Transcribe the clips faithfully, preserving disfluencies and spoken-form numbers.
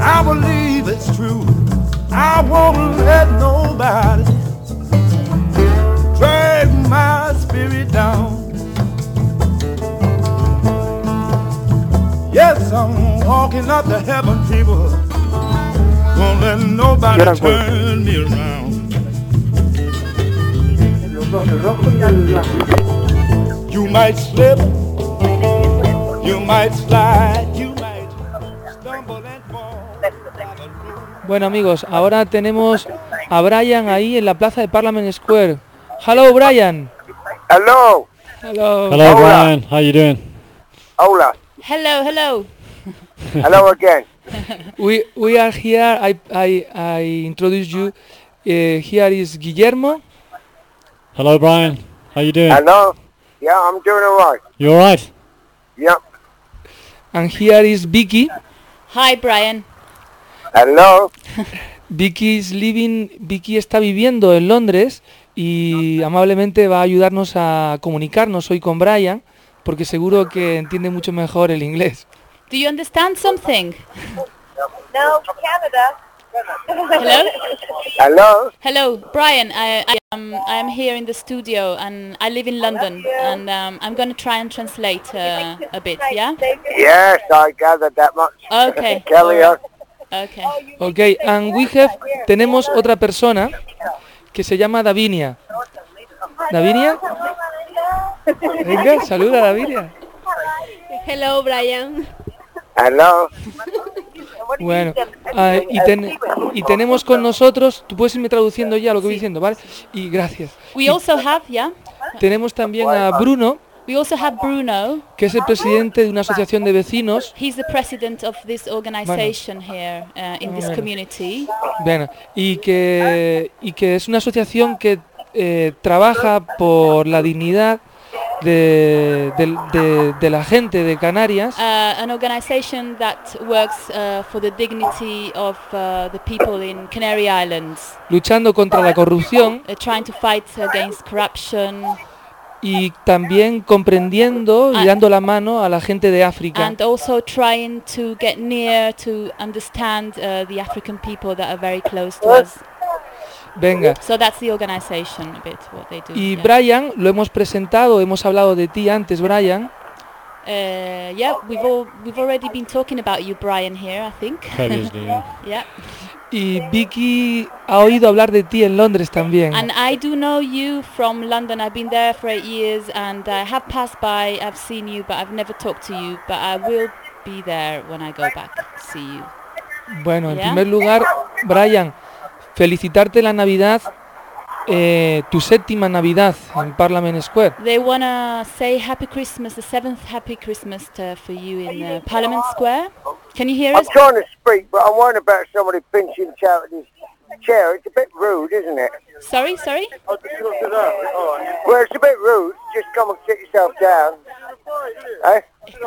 I believe it's true. I won't let nobody drag my spirit down. Yes, I'm walking up to heaven, people. Won't let nobody turn me around. You might slip, you might slide, you might stumble and fall. Bueno amigos, ahora tenemos a Brian ahí en la plaza de Parliament Square. Hello Brian. Hello. Hello. Hello Brian, how you doing? Hola. Hello, hello. Hello again. We we are here. I I I introduce you. Uh, here is Guillermo. Hello Brian, how you doing? Hello. Yeah, I'm doing all right. You all right? Yep. And here is Vicky. Hi, Brian. Hello. Vicky is living. Vicky está viviendo en Londres y amablemente va a ayudarnos a comunicarnos hoy con Brian, porque seguro que entiende mucho mejor el inglés. Do you understand something? No, Canada. Hello? Hello. Hello, Brian. I, I, um, I am here in the studio and I live in London and um, I'm going to try and translate uh, a bit, yeah? Yes, I gathered that much. Okay. Carry on. Okay. Okay, and we have, tenemos otra persona que se llama Davinia. ¿Davinia? Venga, saluda Davinia. Hello, Brian. Hello. Bueno, uh, y, ten, y tenemos con nosotros, tú puedes irme traduciendo ya lo que voy diciendo, ¿vale? Y gracias. We also have, yeah? Tenemos también a Bruno, We also have Bruno. que es el presidente de una asociación de vecinos. He's the president of this organization bueno. here uh, in this bueno. community. Bueno, y que, y que es una asociación que eh, trabaja por la dignidad de, de, de, de la gente de Canarias. Uh, an organization that works uh, for the dignity of uh, the people in Canary Islands. Luchando contra la corrupción. Uh, trying to fight against corruption. Y también comprendiendo y dando la mano a la gente de África. And also trying to get near to understand uh, the African people that are very close to us. Venga. So that's the organization a bit what they do. Y yeah. Brian, lo hemos presentado, hemos hablado de ti antes, Brian. Uh, yeah, we've all we've already been talking about you, Brian, here, I think. Previously, yeah. Yeah. Y Vicky ha oído hablar de ti en Londres también. And I do know you from London. I've been there for eight years and I have passed by, I've seen you, but I've never talked to you. But I will be there when I go back to see you. Bueno, en yeah? primer lugar, Brian, felicitarte la Navidad, eh, tu séptima Navidad en Parliament Square. They want to say Happy Christmas, the seventh Happy Christmas to, for you in uh, Parliament Square. Can you hear I'm us? I'm trying to speak, but I'm worrying about somebody pinching Charity's chair. It's a bit rude, isn't it? Sorry, sorry? Well, it's a bit rude. Just come and sit yourself down. Eh?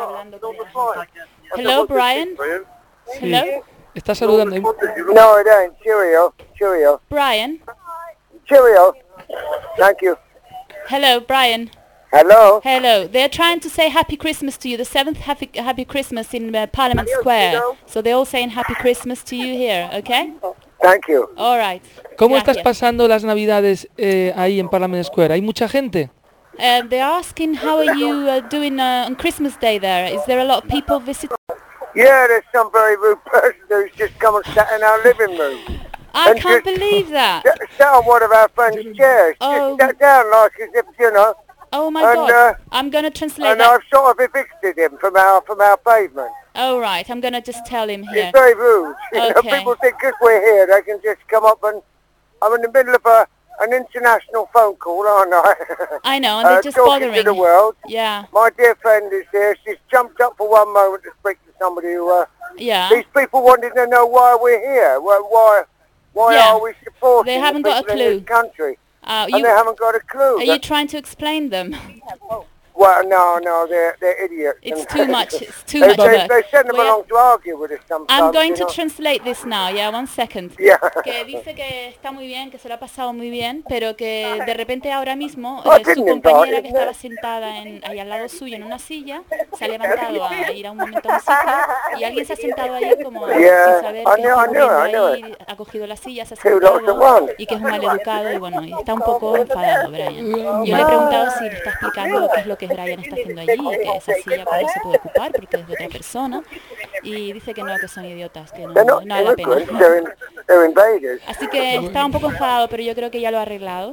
Hello, Brian? Hello? Está saludando. No, it ain't. Cheerio. Cheerio. Brian? Cheerio. Thank you. Hello, Brian. Hello. Hello. They're trying to say Happy Christmas to you, the seventh Happy Happy Christmas in uh, Parliament Square. So they're all saying Happy Christmas to you here, okay? Thank you. All right. ¿Cómo Gracias. estás pasando las Navidades eh, ahí en Parliament Square? ¿Hay mucha gente? Uh, they're asking how are you uh, doing uh, on Christmas Day there? Is there a lot of people visiting? Yeah, there's some very rude person who's just come and sat in our living room. I and can't just believe that. Sat on one of our friends' chairs. Oh. Just sat down like as if, you know. Oh my and, God. Uh, I'm going to translate and that. I've sort of evicted him from our from our pavement. Oh right, I'm going to just tell him here. It's very rude. You know, Okay. people think because we're here, they can just come up and I'm in the middle of a an international phone call, aren't I? I know, and they're uh, just talking bothering. to the world. Yeah, My dear friend is here. She's jumped up for one moment to speak to somebody who. Uh, yeah. These people wanted to know why we're here. Why why, why Yeah. are we supporting They haven't the got a people in clue. this country? Uh, And you, they haven't got a clue. are you trying to explain them? Well, no, no, they're, they're idiots. It's and- too much. It's too they, much they, work. they send them Voy a- along to argue with us sometimes. I'm going you to know. translate this now, yeah, one second. Yeah. Que dice que está muy bien, que se lo ha pasado muy bien, pero que de repente ahora mismo Oh, eh, su didn't compañera invite que him, estaba no. sentada en, ahí al lado suyo en una silla, se ha levantado a ir a un momento a un sitio y alguien se ha sentado ahí como Yeah, sin saber I qué know, está I know, ocurriendo I know ahí, ha cogido la silla, se ha Two lots at sentado once. y que es un maleducado y bueno, y está un poco enfadado Brian. Yo le he preguntado si le está explicando qué es lo que Brian está haciendo allí, que esa silla pues, no se puede ocupar porque es de otra persona y dice que no, que son idiotas, que no, They're not no vale la pena. immigrants, they're, in, they're invaders. Así que estaba un poco enfadado, pero yo creo que ya lo ha arreglado.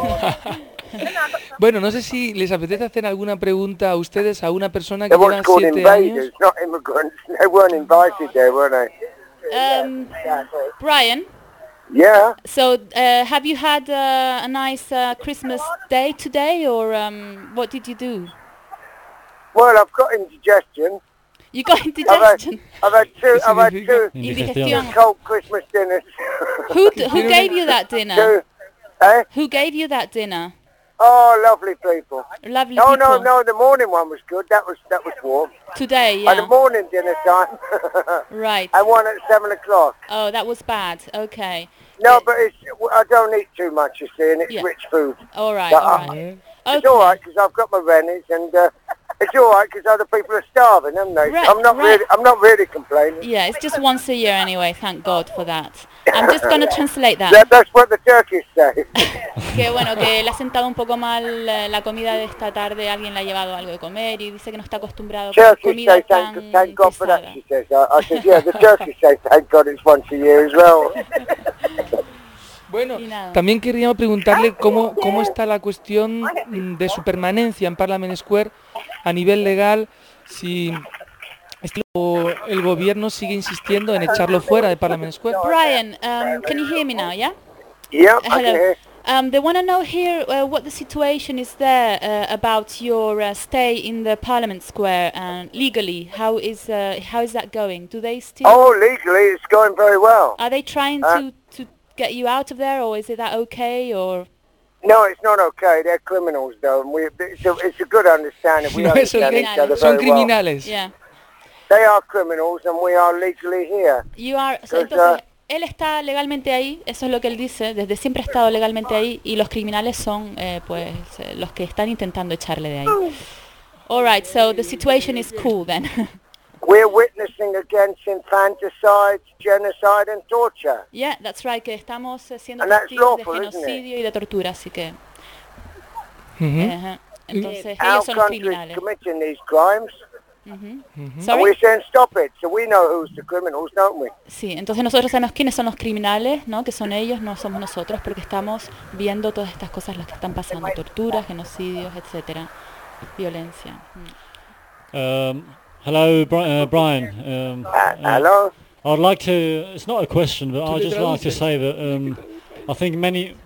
Bueno, no sé si les apetece hacer alguna pregunta a ustedes a una persona que They lleva weren't called siete invaders, años. not immigrants. They weren't invited there, were they? Um, Brian, Yeah. so uh, have you had uh, a nice uh, Christmas day today, or um, what did you do? Well, I've got indigestion. You got I've had, indigestion, I've had two, I've had significa? two, indigestión. cold Christmas dinners. Who d- who gave you that dinner? two, eh? Who gave you that dinner? Oh, lovely people. Lovely Oh people. no, no, the morning one was good. That was that was warm. Today, At the yeah. morning dinner time. Right. I one at seven o'clock. Oh, that was bad. Okay. No, but it's I don't eat too much, you see, and it's Yeah. rich food. All right. But, All uh, right. It's Okay. all right because I've got my rennies, and uh, it's all right because other people are starving, haven't they? Right, I'm not right. really, I'm not really complaining. Yeah, it's just once a year anyway. Thank God for that. I'm just going to translate that. That, that's what the turkeys say. Que bueno, que le ha sentado un poco mal eh, la comida de esta tarde, alguien le ha llevado algo de comer y dice que no está acostumbrado a comer Turkeys comida say tan thank, thank God for that. pesada. She says. I, I said, yeah, the turkeys say thank God it's once a year as well. Bueno, Y nada. también queríamos preguntarle cómo, cómo está la cuestión mm, de su permanencia en Parliament Square a nivel legal, si este- o el gobierno sigue insistiendo en echarlo fuera de Parliament Square. Brian, um, can you hear me now, yeah? Yeah, I can Hello. hear. Um, they want to know here uh, what the situation is there uh, about your uh, stay in the Parliament Square and legally. How is uh, how is that going? Do they still Oh, legally it's going very well. are they trying uh, to to get you out of there, or is it that okay? Or No, it's not okay. They're criminals, though, and we, it's, a, it's a good understanding. We No es understand ok, each other son very well. criminales. yeah, They are criminals, and we are legally here. you are. So, Because, entonces, uh, él está legalmente ahí. Eso es lo que él dice. Desde siempre ha estado legalmente ahí y los criminales son, eh, pues, eh, los que están intentando echarle de ahí. All right. So the situation is cool then. We're witnessing against infanticide, genocide, and torture. Yeah, that's right, que estamos eh, siendo And that's testigos de lawful, isn't it? genocidio y de tortura, así que... Ujú. ajá. Entonces, Our ellos son los country is criminales. committing these crimes, Ujú. and Sorry? we're saying stop it. So we know who's the criminals, don't we? Sí, entonces nosotros sabemos quiénes son los criminales, ¿no? Que son ellos, no somos nosotros, porque estamos viendo todas estas cosas las que están pasando, torturas, genocidios, etcétera, violencia. Mm. Um, hello, Bri- uh, Brian. Um, Uh, uh, hello? I'd like to. It's not a question, but I'd le just like to traduces? say that um, I think many.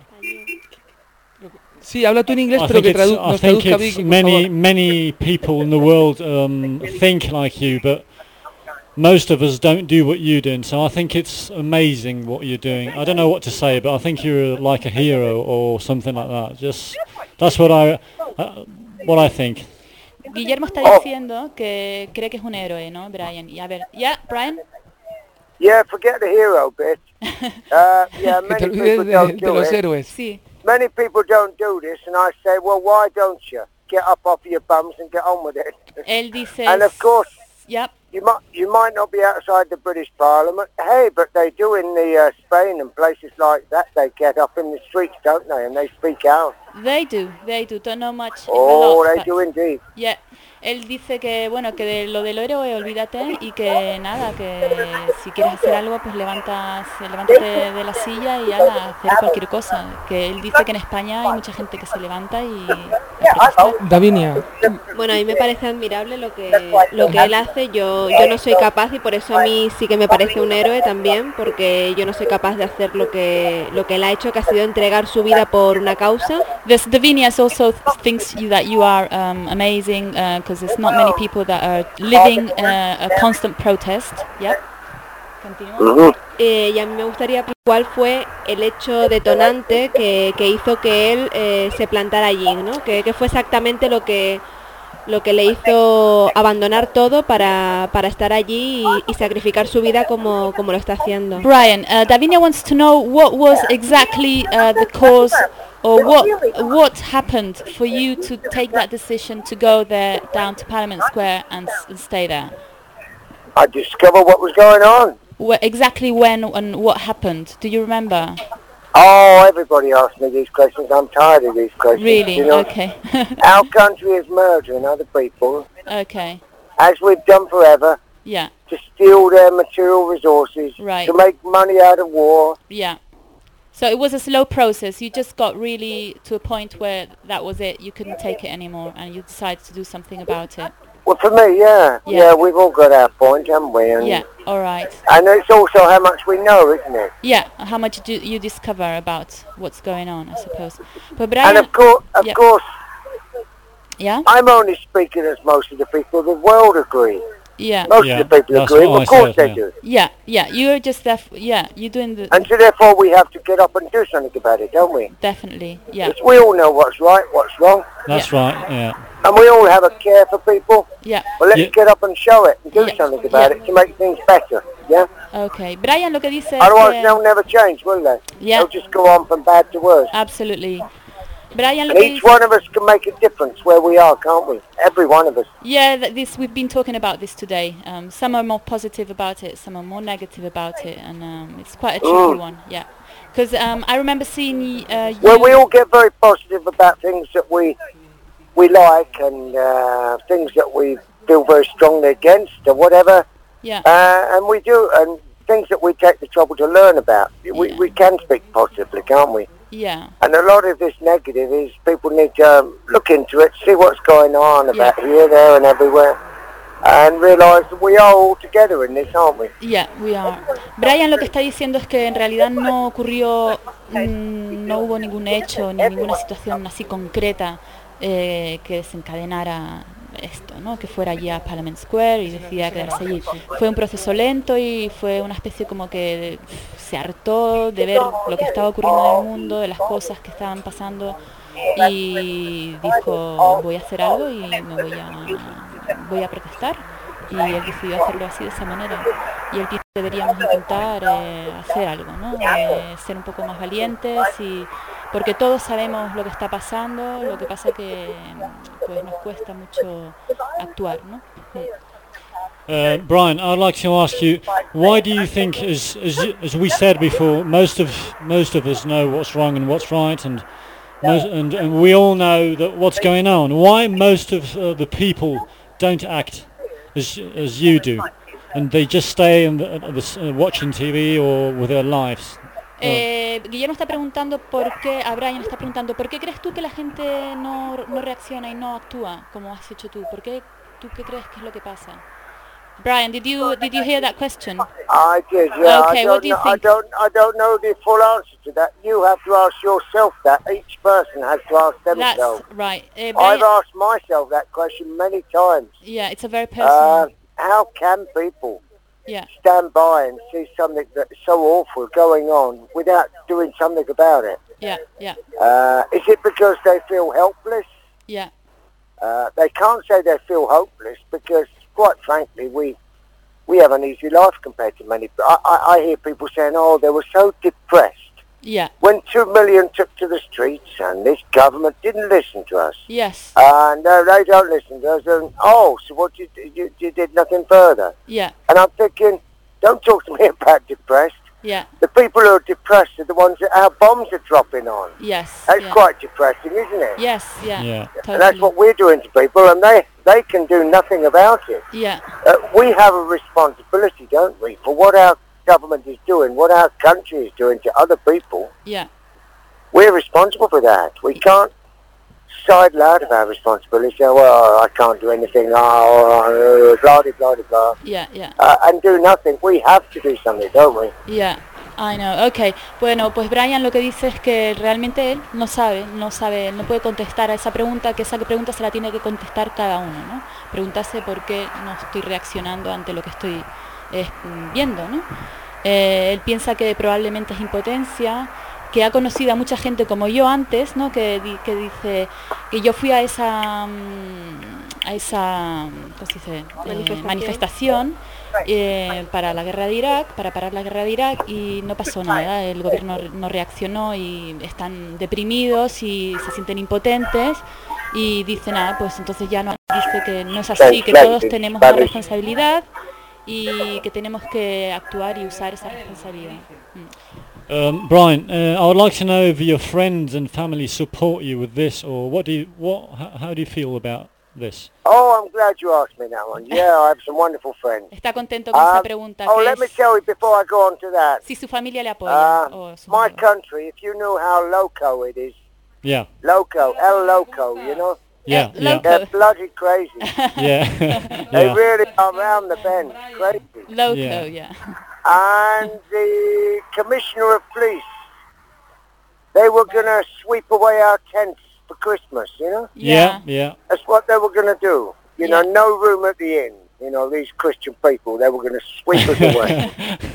Sí, habla tú en inglés, I pero think que it's, tradu I nos think traduzca it's Vicky, por many favor. many people in the world um, think like you, but most of us don't do what you're doing. So I think it's amazing what you're doing. I don't know what to say, but I think you're like a hero or something like that. Just that's what I uh, what I think. Guillermo está Oh. diciendo que cree que es un héroe, ¿no, Brian? Y a ver, ¿ya, Brian? Yeah, forget the hero bit. Uh, yeah, Que te many olvides people de, don't de do los it. héroes. Sí. Many people don't do this, and I say, well, why don't you? Get up off your bums and get on with it. Él dice... And of course, Yep. you might you might not be outside the British Parliament. Hey, but they do in the uh, Spain and places like that. They get up in the streets, don't they? And they speak out. They do, they do, don't know much. Oh, a lot, they but- do indeed. Yeah. Él dice que, bueno, que de lo del héroe olvídate y que nada, que si quieres hacer algo, pues levantas, levántate de la silla y haga, hacer cualquier cosa. Que él dice que en España hay mucha gente que se levanta y a protestar. Davinia, Bueno, a mí me parece admirable lo que lo que él hace. Yo yo no soy capaz y por eso a mí sí que me parece un héroe también, porque yo no soy capaz de hacer lo que lo que él ha hecho, que ha sido entregar su vida por una causa. This Davinias also thinks you, that you are um, amazing because there's not many people that are living uh, a constant protest. Yep. Continúa. Eh, y a mí me gustaría cuál fue el hecho detonante que, que hizo que él eh, se plantara allí, ¿no? Que, que fue exactamente lo que lo que le hizo abandonar todo para, para estar allí y, y sacrificar su vida como, como lo está haciendo. Brian, uh, Davinia wants to know what was exactly uh, the cause, or what what happened for you to take that decision to go there down to Parliament Square and, s- and stay there. I discovered what was going on. Wh- exactly when and what happened? Do you remember? Oh, everybody asks me these questions. I'm tired of these questions. Really? You know, Okay. our country is murdering other people, Okay. as we've done forever, Yeah. to steal their material resources, Right. to make money out of war. Yeah. So it was a slow process. You just got really to a point where that was it. You couldn't take it anymore, and you decided to do something about it. Well, for me, yeah. Yeah. Yeah, we've all got our point, haven't we? And, Yeah. All right. and it's also how much we know, isn't it? Yeah. How much do you discover about what's going on? I suppose. But And Brian. of course, of Yep. course, Yeah. I'm only speaking as most of the people of the world agree. Yeah. Most Yeah, of the people that's agree. what Of I course said, they yeah. do. Yeah. Yeah. You're just def- yeah. You're doing the And so therefore we have to get up and do something about it, don't we? definitely. Yeah. Because we all know what's right, what's wrong, That's right. Yeah. and we all have a care for people. Yeah. Well, let's Yeah. get up and show it and do Yeah. something about Yeah. it to make things better, yeah? Okay. Brian, lo que dice es Otherwise que- they'll never change, will they? Yeah. They'll just go on from bad to worse. Absolutely. Brian, lo And que each dice- one of us can make a difference where we are, can't we? Every one of us. Yeah, th- this we've been talking about this today. Um, some are more positive about it, some are more negative about it, and um, it's quite a tricky Mm. one. Yeah, because um, I remember seeing uh, you. Well, we all get very positive about things that we we like and uh, things that we feel very strongly against or whatever. Yeah, Uh, and we do, and things that we take the trouble to learn about. We, Yeah. we can speak positively, can't we? yeah, And a lot of this negative is people need to um, look into it, see what's going on about here, there and everywhere, and realise that we are all together in this, aren't we? yeah, we are. Brian lo que está diciendo es que en realidad no ocurrió, mm, no hubo ningún hecho ni ninguna situación así concreta eh, que desencadenara esto, ¿no? Que fuera allí a Parliament Square y decidiera quedarse allí. Fue un proceso lento y fue una especie como que se hartó de ver lo que estaba ocurriendo en el mundo, de las cosas que estaban pasando, y dijo, voy a hacer algo y me voy a, voy a protestar. Y él decidió hacerlo así, de esa manera. Y él piensa que deberíamos intentar eh, hacer algo, ¿no? Eh, ser un poco más valientes, y porque todos sabemos lo que está pasando, lo que pasa que pues nos cuesta mucho actuar, ¿no? Uh, Brian, I'd like to ask you, why do you think, as as, y- as we said before, most of most of us know what's wrong and what's right, and most, and, and we all know that what's going on. Why most of uh, the people don't act as as you do, and they just stay in the, uh, the, s- uh, watching T V or with their lives? Eh, Guillermo está preguntando por qué, a Brian está preguntando, ¿por qué crees tú que la gente no, no reacciona y no actúa como has hecho tú? ¿Por qué tú qué crees que es lo que pasa? Brian, did you did you hear that question? I did, yeah. Okay, I what don't do you know, I think? don't, I don't know the full answer to that. You have to ask yourself that. Each person has to ask That's themselves. right. Uh, I've Brian, asked myself that question many times. yeah, it's a very Uh, personal. how can people Yeah, stand by and see something that's so awful going on without doing something about it? yeah, yeah, Uh, is it because they feel helpless? yeah, Uh, they can't say they feel hopeless because, quite frankly, we we have an easy life compared to many. I, I, I hear people saying, "Oh, they were so depressed yeah, when two million took to the streets, and this government didn't listen to us." yes, Uh, no, they don't listen to us. And oh, so what you you, you did nothing further? yeah, And I'm thinking, don't talk to me about depressed. yeah, The people who are depressed are the ones that our bombs are dropping on. yes, That's yeah. quite depressing, isn't it? Yes, yeah, Yeah. And that's totally. what we're doing to people, and they, they can do nothing about it. Yeah, Uh, we have a responsibility, don't we, for what our government is doing, what our country is doing to other people. yeah, We're responsible for that. We can't sidle out of our responsibility, say, well, I can't do anything, oh, blah, blah, blah, blah, yeah, yeah. uh, and do nothing. We have to do something, don't we? Yeah, I know. Okay. Bueno, pues Brian lo que dice es que realmente él no sabe, no sabe, no puede contestar a esa pregunta, que esa pregunta se la tiene que contestar cada uno, ¿no? Preguntarse por qué no estoy reaccionando ante lo que estoy eh, viendo, ¿no? Eh, él piensa que probablemente es impotencia, que ha conocido a mucha gente como yo antes, ¿no? Que, di- que dice que yo fui a esa mm, a esa ¿cómo se dice? Eh, Manifestación. manifestación eh, para la guerra de Irak, para parar la guerra de Irak, y no pasó nada, el gobierno re- no reaccionó y están deprimidos y se sienten impotentes y dicen, ah, pues entonces ya no, dice que no es así, que todos tenemos una responsabilidad y que tenemos que actuar y usar esa responsabilidad. Mm. Um, Brian, uh, I would like to know if your friends and family support you with this, or what do you, what, how, how do you feel about this? Oh, I'm glad you asked me that one. Yeah, I have some wonderful friends. Está contento con esa Um, pregunta. oh, Que let me es, tell you before I go on to that. si su familia le apoya. Uh, o sus my amigos. country, if you knew how loco it is, Yeah, loco, El Loco, you know, yeah, Eh, yeah, loco. they're bloody crazy. yeah, They yeah, really are round the bend, crazy. Loco, Yeah. yeah. And the Commissioner of Police, they were going to sweep away our tents for Christmas, you know? yeah, yeah, That's what they were going to do. You know, Yeah. no room at the inn. You know, these Christian people, they were going to sweep us away.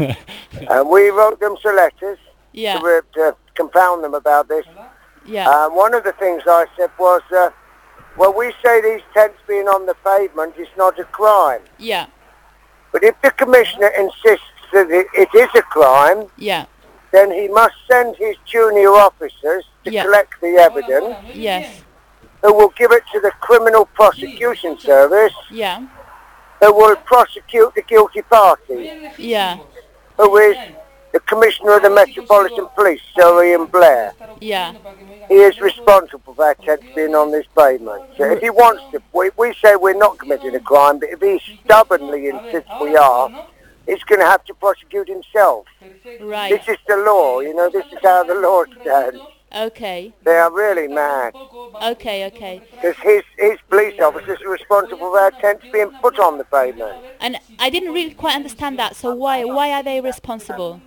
And we wrote them some letters Yeah, to, uh, to confound them about this. yeah, Um, one of the things I said was, uh, well, we say these tents being on the pavement is not a crime. yeah, But if the Commissioner insists that it, it is a crime, yeah, then he must send his junior officers to Yeah. collect the evidence, yes, who will give it to the Criminal Prosecution Service, yeah, who will prosecute the guilty party, yeah, who is the Commissioner of the Metropolitan Police, Sir Ian Blair. yeah, He is responsible for our tents being on this pavement. So if he wants to, we, we say we're not committing a crime, but if he stubbornly insists we are, he's going to have to prosecute himself. right, This is the law, you know, this is how the law stands. okay, They are really mad. okay, okay. Because his, his police officers are responsible for our tents being put on the pavement. And I didn't really quite understand that, so why, why are they responsible?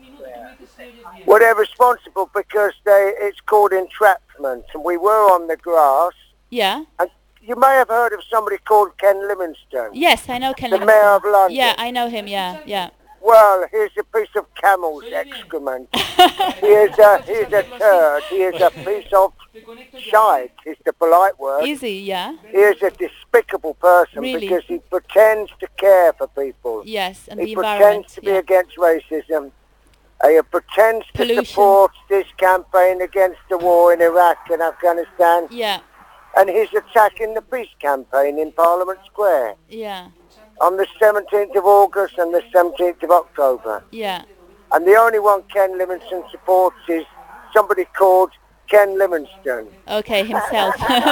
Well, they're responsible because they it's called entrapment, and we were on the grass. Yeah, And you may have heard of somebody called Ken Livingstone, yes, I know Ken the Livingstone. Mayor of London. Yeah, I know him, yeah, yeah. Well, here's a piece of camel's excrement. he is a he is a turd. He is a piece of shite, is the polite word. Easy, yeah, He is a despicable person Really? because he pretends to care for people. yes, and He the environment, pretends to be yeah. against racism. He pretends to Pollution. support this campaign against the war in Iraq and Afghanistan. Yeah, And he's attacking the peace campaign in Parliament Square yeah, on the seventeenth of August and the seventeenth of October. yeah, And the only one Ken Livingstone supports is somebody called Ken Livingstone. okay, himself.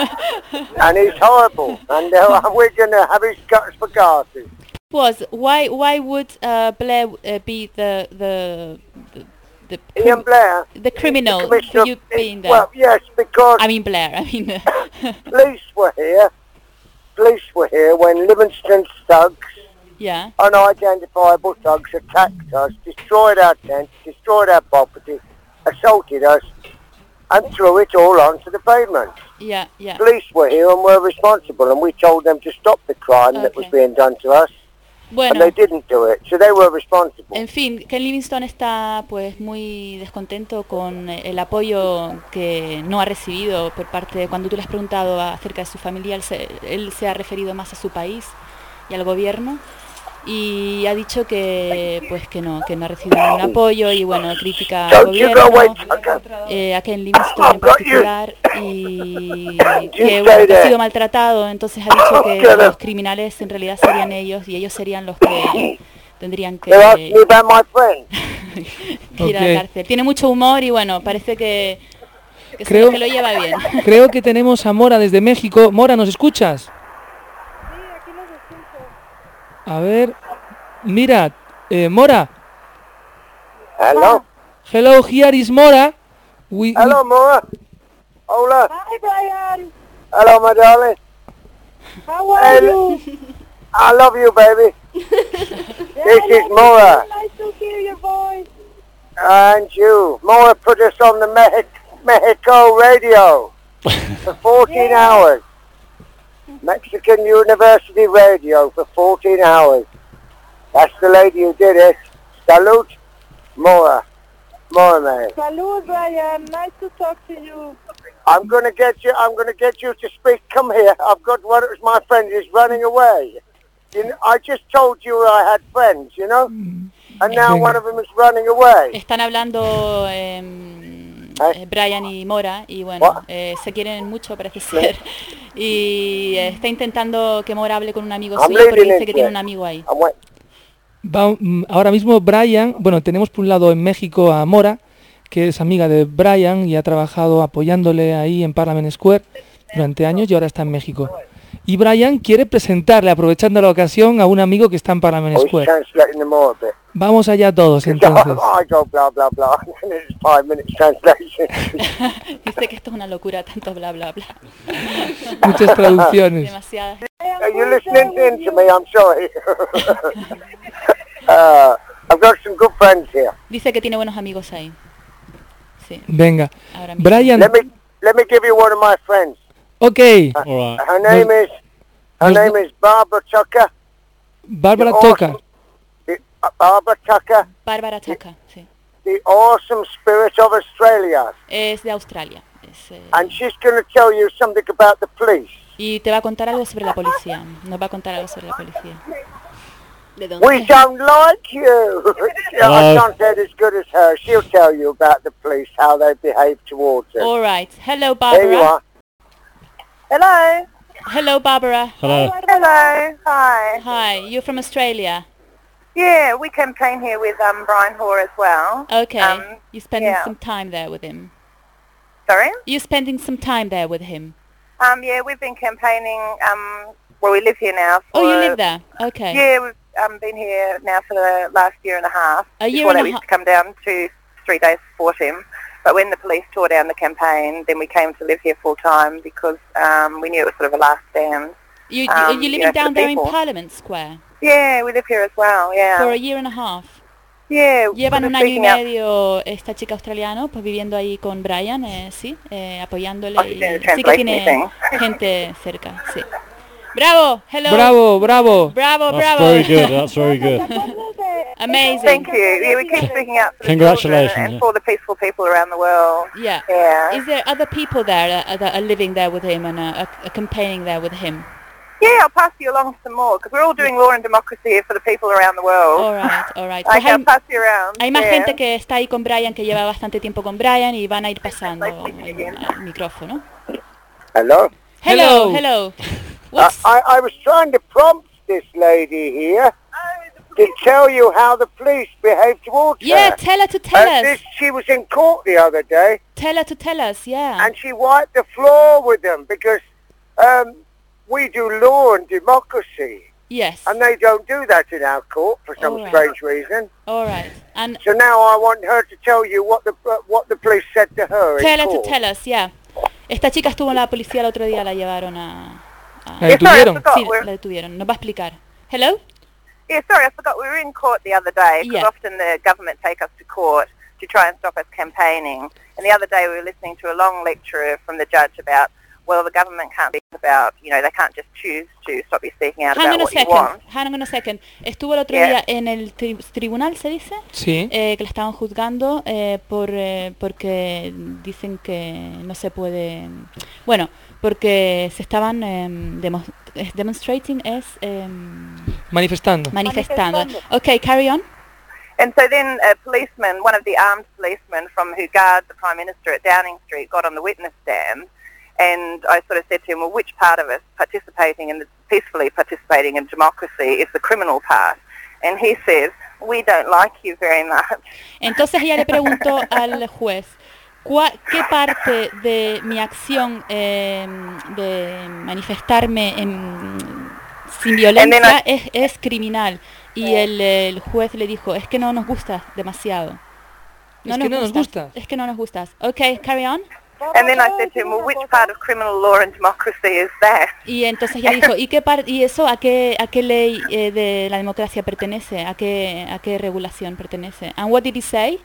And he's horrible. And uh, we're going to have his guts for garters. Was why why would uh, Blair uh, be the the the, the, Ian crim- Blair. the criminal the for Commissioner you of- being there? Well, yes, because I mean Blair. I mean, police were here. Police were here when Livingstone's thugs, yeah, unidentifiable thugs, attacked us, destroyed our tents, destroyed our property, assaulted us, and threw it all onto the pavement. yeah, yeah. Police were here and were responsible, and we told them to stop the crime that was Okay. being done to us, and Bueno, they didn't do it, so they were responsible. en fin, Ken Livingstone está pues muy descontento con el apoyo que no ha recibido por parte de cuando tú le has preguntado acerca de su familia, él se, él se ha referido más a su país y al gobierno y ha dicho que pues que no, que no ha recibido ningún apoyo y bueno, critica al Don't you go away, gobierno, Tucker. eh, a Ken Livingstone en particular y que, You bueno, stay que ha sido there. maltratado, entonces ha dicho que Get los up. criminales en realidad serían ellos y ellos serían los que tendrían que, They're asking me about my friend. que ir a Ok. la cárcel. Tiene mucho humor y bueno, parece que, que, se- Creo- que lo lleva bien. Creo que tenemos a Mora desde México. Mora, ¿nos escuchas? A ver, mira, eh, Mora. Hello? Hello, here is Mora. We, we- Hello, Maura. Hola. Hi, Brian. Hello, my darling. How are Hey, you? I love you, baby. This is Maura. Nice to hear your voice. And you. Maura put us on the Mexic- Mexico radio for fourteen hours. Mexican University Radio for fourteen hours. That's the lady who did it. Salute, Maura. Maura, man. Salud, Brian. Nice to talk to you. I'm going to get you. I'm going to get you to speak. Come here. I've got one of my friends is running away. You know, I just told you I had friends. You know, and now one of them is running away. Están hablando eh, eh, Brian y Mora y bueno, eh, se quieren mucho parece ser. Y eh, está intentando que Mora hable con un amigo I'm suyo, pero leaving dice it que tiene there. un amigo ahí. I'm wait. Va- mm, ahora mismo Brian, bueno, tenemos por un lado en México a Mora, que es amiga de Brian y ha trabajado apoyándole ahí en Parliament Square durante años y ahora está en México. Y Brian quiere presentarle, aprovechando la ocasión, a un amigo que está en Parliament I was Square. translating them all a bit. Vamos allá todos entonces. I go blah blah blah, and it's five minutes translation. Dice que esto es una locura, tanto bla bla bla. Muchas traducciones. Demasiadas. Are you listening in to me? I'm sorry. uh, I've got some good friends here. Dice que tiene buenos amigos ahí. Sí, Venga. ahora mismo. Brian, Let me let me give you one of my friends. ok. All right. Her name is her Nos- name is Barbara Tucker. Bárbara the Toca. awesome- the, uh, Barbara Tucker, Bárbara Chaca, sí. the awesome spirit of Australia, Es de Australia. Es, eh, and she's going to tell you something about the police. y te va a contar algo sobre la policía. Nos va a contar algo sobre la policía. ¿De dónde? We don't like you. I Hello. can't say it as good as her. She'll tell you about the police, how they behave towards us. All right. Hello, There you Barbara. are. Hello. Hello, Barbara. Hello. Hello. Hi. Hi. You're from Australia. Yeah, we campaign here with um, Brian Hoare as well. Okay. Um, You're spending yeah. some time there with him. Sorry? You're spending some time there with him. Um, yeah, we've been campaigning, um, well, we live here now. For, Oh, you live there. Okay. Yeah, we've um, been here now for the last year and a half. A year Before and that a we ha- used to come down two, three days to support him. But when the police tore down the campaign, then we came to live here full time because um, we knew it was sort of a last stand. You, Um, are you you living know, for down the there in people. Parliament Square Yeah, we live here as well, yeah. for a year and a half? yeah, Llevan sort of un año y speaking out- medio esta chica australiana, pues viviendo ahí con Brian, eh, sí, eh, apoyándole. Oh, y she's doing the sí que translation tiene thing. gente cerca, sí. Bravo, hello. Bravo, bravo. Bravo, That's bravo. very good. That's very good. Amazing. Thank you. Yeah, we keep speaking out for the Congratulations. children and for the peaceful people around the world. Yeah. Yeah. Is there other people there uh, that are living there with him and uh, are campaigning there with him? Yeah, I'll pass you along some more because we're all doing law and democracy here for the people around the world. All right, all right. I Pues can hay, pass you around. hay más yeah. gente que está ahí con Brian, que lleva bastante tiempo con Brian y van a ir pasando el, el micrófono. Hello. Hello, Hello. hello. Uh, What's, I, I was trying to prompt this lady here to tell you how the police behave towards yeah, her. tell her to tell Uh, us. this, she was in court the other day, Tell her to tell us, yeah. and she wiped the floor with them because um, we do law and democracy, Yes. and they don't do that in our court for some All right. strange reason. All right. And So now I want her to tell you what the uh, what the police said to her tell in her to court. tell us, yeah. Esta chica estuvo en la policía el otro día, la llevaron a... a- ¿La Yeah, sorry, I detuvieron? forgot. sí, We're- la detuvieron. Nos va a explicar. Hello? Yeah, sorry, I forgot. We were in court the other day because Yeah. often the government take us to court to try and stop us campaigning. And the other day we were listening to a long lecture from the judge about, well, the government can't be about, you know, they can't just choose to stop you speaking out Hang about on a what you second. want. Hang on a second. Estuvo el otro Yeah. día en el tri- tribunal, ¿se dice? Sí. Eh, que la estaban juzgando eh, por eh, porque dicen que no se puede, bueno, porque se estaban em, demo- es- demonstrating es em, Manifestando. manifestando. Okay, carry on. And so then a policeman, one of the armed policemen from who guard the Prime Minister at Downing Street, got on the witness stand, and I sort of said to him, well, which part of us participating in the, peacefully participating in democracy is the criminal part? And he says, we don't like you very much. Entonces ella le preguntó al juez, ¿cuá- ¿qué parte de mi acción em, de manifestarme en- sin violencia es, es criminal? Y el, el juez le dijo, es que no nos gustas demasiado. Es que no nos gustas. Es que no nos gustas. Okay, carry on. And then I said to him, well, which part of criminal law and democracy is that? Y entonces ella dijo, ¿y qué par y eso a qué a qué ley eh, de la democracia pertenece? ¿A qué a qué regulación pertenece? And what did he say?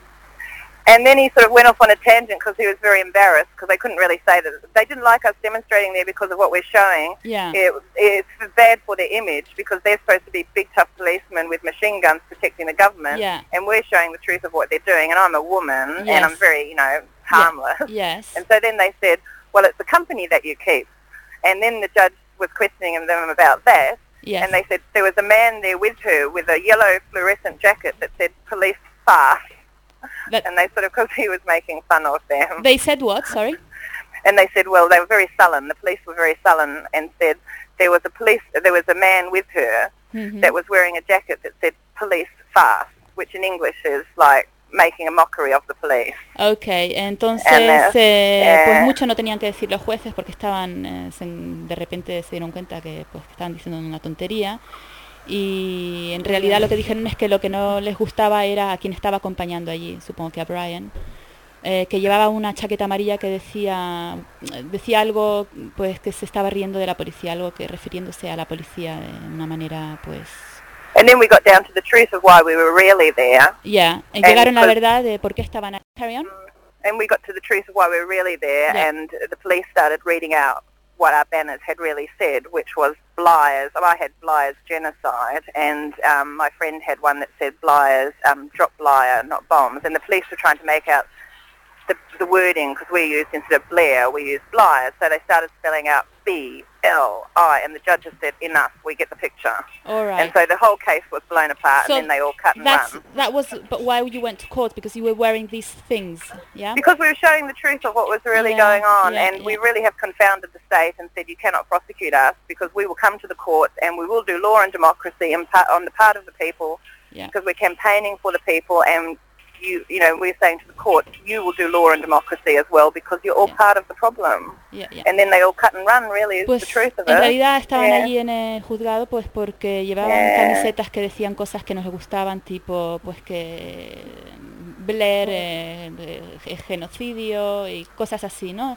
And then he sort of went off on a tangent because he was very embarrassed because they couldn't really say that. They didn't like us demonstrating there because of what we're showing. Yeah. It, it's bad for their image because they're supposed to be big, tough policemen with machine guns protecting the government. Yeah. And we're showing the truth of what they're doing. And I'm a woman Yes. and I'm very, you know, harmless. Yes. And so then they said, well, it's the company that you keep. And then the judge was questioning them about that. Yes. And they said there was a man there with her with a yellow fluorescent jacket that said police fast. That- And they sort of, because he was making fun of them. They said what? Sorry. And they said, well, they were very sullen. The police were very sullen and said there was a police, there was a man with her Ujú. that was wearing a jacket that said police fast, which in English is like making a mockery of the police. Okay, entonces And, uh, eh, pues eh, mucho no tenían que decir los jueces porque estaban eh, se- de repente se dieron cuenta que pues que estaban diciendo una tontería y en realidad lo que dijeron es que lo que no les gustaba era a quien estaba acompañando allí, supongo que a Brian, eh, que llevaba una chaqueta amarilla que decía decía algo pues que se estaba riendo de la policía, algo que refiriéndose a la policía de una manera pues And then we got down to the truth of why we were really there. ya, And llegaron a la pues- verdad de por qué estaban ahí. Carry on. And we got to the truth of why we were really there, Yeah. and the police started reading out what our banners had really said, which was Blighters. Oh, I had Blighters genocide, and um, my friend had one that said Blighters, um, drop Blyer, not bombs. And the police were trying to make out the, the wording, because we used, instead of Blair, we used Blighters. So they started spelling out B, L, I, and the judges said, enough, we get the picture. All right. And so the whole case was blown apart, So and then they all cut and That's run. that was but why you went to court because you were wearing these things, yeah? Because we were showing the truth of what was really Yeah, going on, yeah, and we yeah. really have confounded the state and said you cannot prosecute us because we will come to the courts and we will do law and democracy in part, on the part of the people Yeah. because we're campaigning for the people, and you, you know, we're saying to the court, you will do law and democracy as well because you're all Yeah. part of the problem. Yeah, yeah. And then they all cut and run, really, is Pues the truth of en it. realidad estaban Yeah. allí en el juzgado pues porque llevaban Yeah. camisetas que decían cosas que nos gustaban, tipo pues que Blair eh, eh, genocidio y cosas así, ¿no?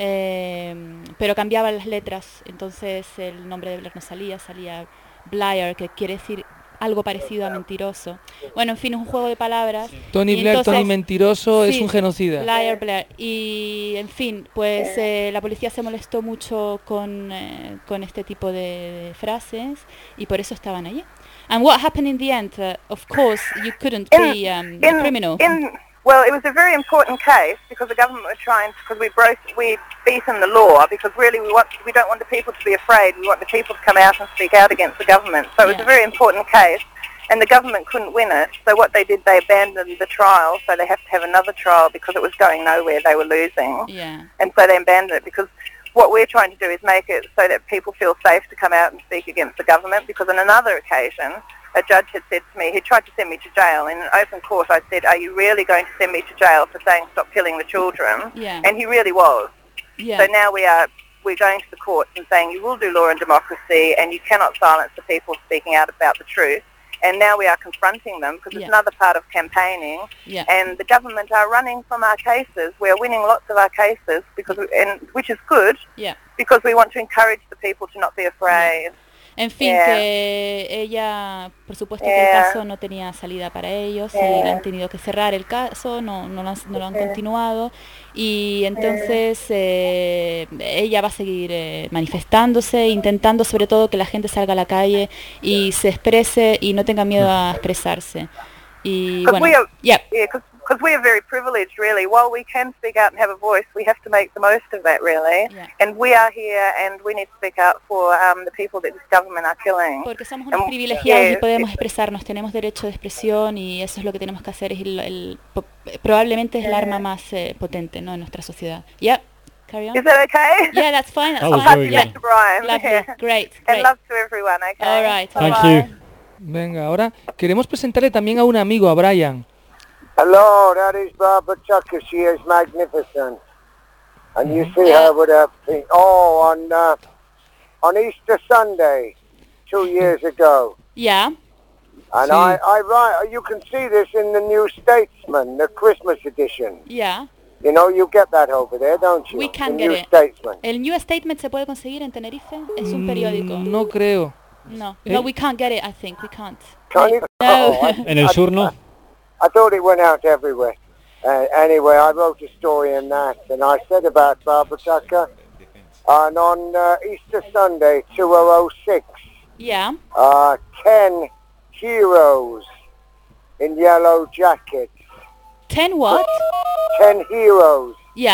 Eh, pero cambiaban las letras, entonces el nombre de Blair no salía, salía Blair, que quiere decir algo parecido a mentiroso. Bueno, en fin, es un juego de palabras. Tony Y Blair, entonces- Tony mentiroso, es sí, un genocida. Blair, Blair. Y, en fin, pues eh, la policía se molestó mucho con, eh, con este tipo de, de frases y por eso estaban allí. And what happened in the end? Uh, of course, you couldn't In- be um, a in, criminal. in, well, it was a very important case because the government were trying, because we broke, we beaten the law because really we want, we don't want the people to be afraid. We want the people to come out and speak out against the government. So it was Yeah. a very important case, and the government couldn't win it. So what they did, they abandoned the trial. So they have to have another trial because it was going nowhere. They were losing, Yeah. and so they abandoned it because what we're trying to do is make it so that people feel safe to come out and speak against the government, because on another occasion, a judge had said to me, he tried to send me to jail. In an open court, I said, are you really going to send me to jail for saying stop killing the children? Yeah. And he really was. Yeah. So now we are, we're going to the courts and saying you will do law and democracy and you cannot silence the people speaking out about the truth. And now we are confronting them because Yeah. it's another part of campaigning. Yeah. And the government are running from our cases. We are winning lots of our cases, because we, and which is good, Yeah. because we want to encourage the people to not be afraid. En fin, Yeah. que ella, por supuesto que el Yeah. caso no tenía salida para ellos y Yeah. le han tenido que cerrar el caso, no, no, lo, han, no lo han continuado y entonces eh, ella va a seguir eh, manifestándose, intentando sobre todo que la gente salga a la calle y se exprese y no tenga miedo a expresarse. Y Because bueno, we are, yeah. yeah, because we are very privileged, really. While we can speak out and have a voice, we have to make the most of that, really. Yeah. And we are here, and we need to speak out for um, the people that this government are killing. Porque somos unos Um, privilegiados y yeah, podemos it's- expresarnos, tenemos derecho de expresión y eso es lo que tenemos que hacer, es el, el- po- probablemente es el arma más eh, potente, ¿no?, en nuestra sociedad. Yeah, carry on. Is that okay? Yeah, that's fine, that's That was fine. very Yeah. good. To Brian. Lovely, Yeah. great, And great. love to everyone, okay? All right. Thank Bye-bye. you. Venga, ahora queremos presentarle también a un amigo, a Brian. Hello, that is Barbara Tucker. She is magnificent. And you see Yeah. her with her pink... Oh, on, uh, on Easter Sunday, two years ago. Yeah, And Sí. I, I write... You can see this in the New Statesman, the Christmas edition. yeah. You know, you get that over there, don't you? We can the get New it. Statesman. ¿El New Statement se puede conseguir en Tenerife? Es un Mm, periódico. No creo. No, ¿Eh? no, we can't get it, I think, we can't. Can you? No. Oh, I, En el sur no. I thought it went out everywhere. Uh, anyway, I wrote a story in that, and I said about Barbara Tucker. And on uh, Easter Sunday, two thousand six, Yeah, uh, ten heroes in yellow jackets. ten what? Ten heroes Yeah,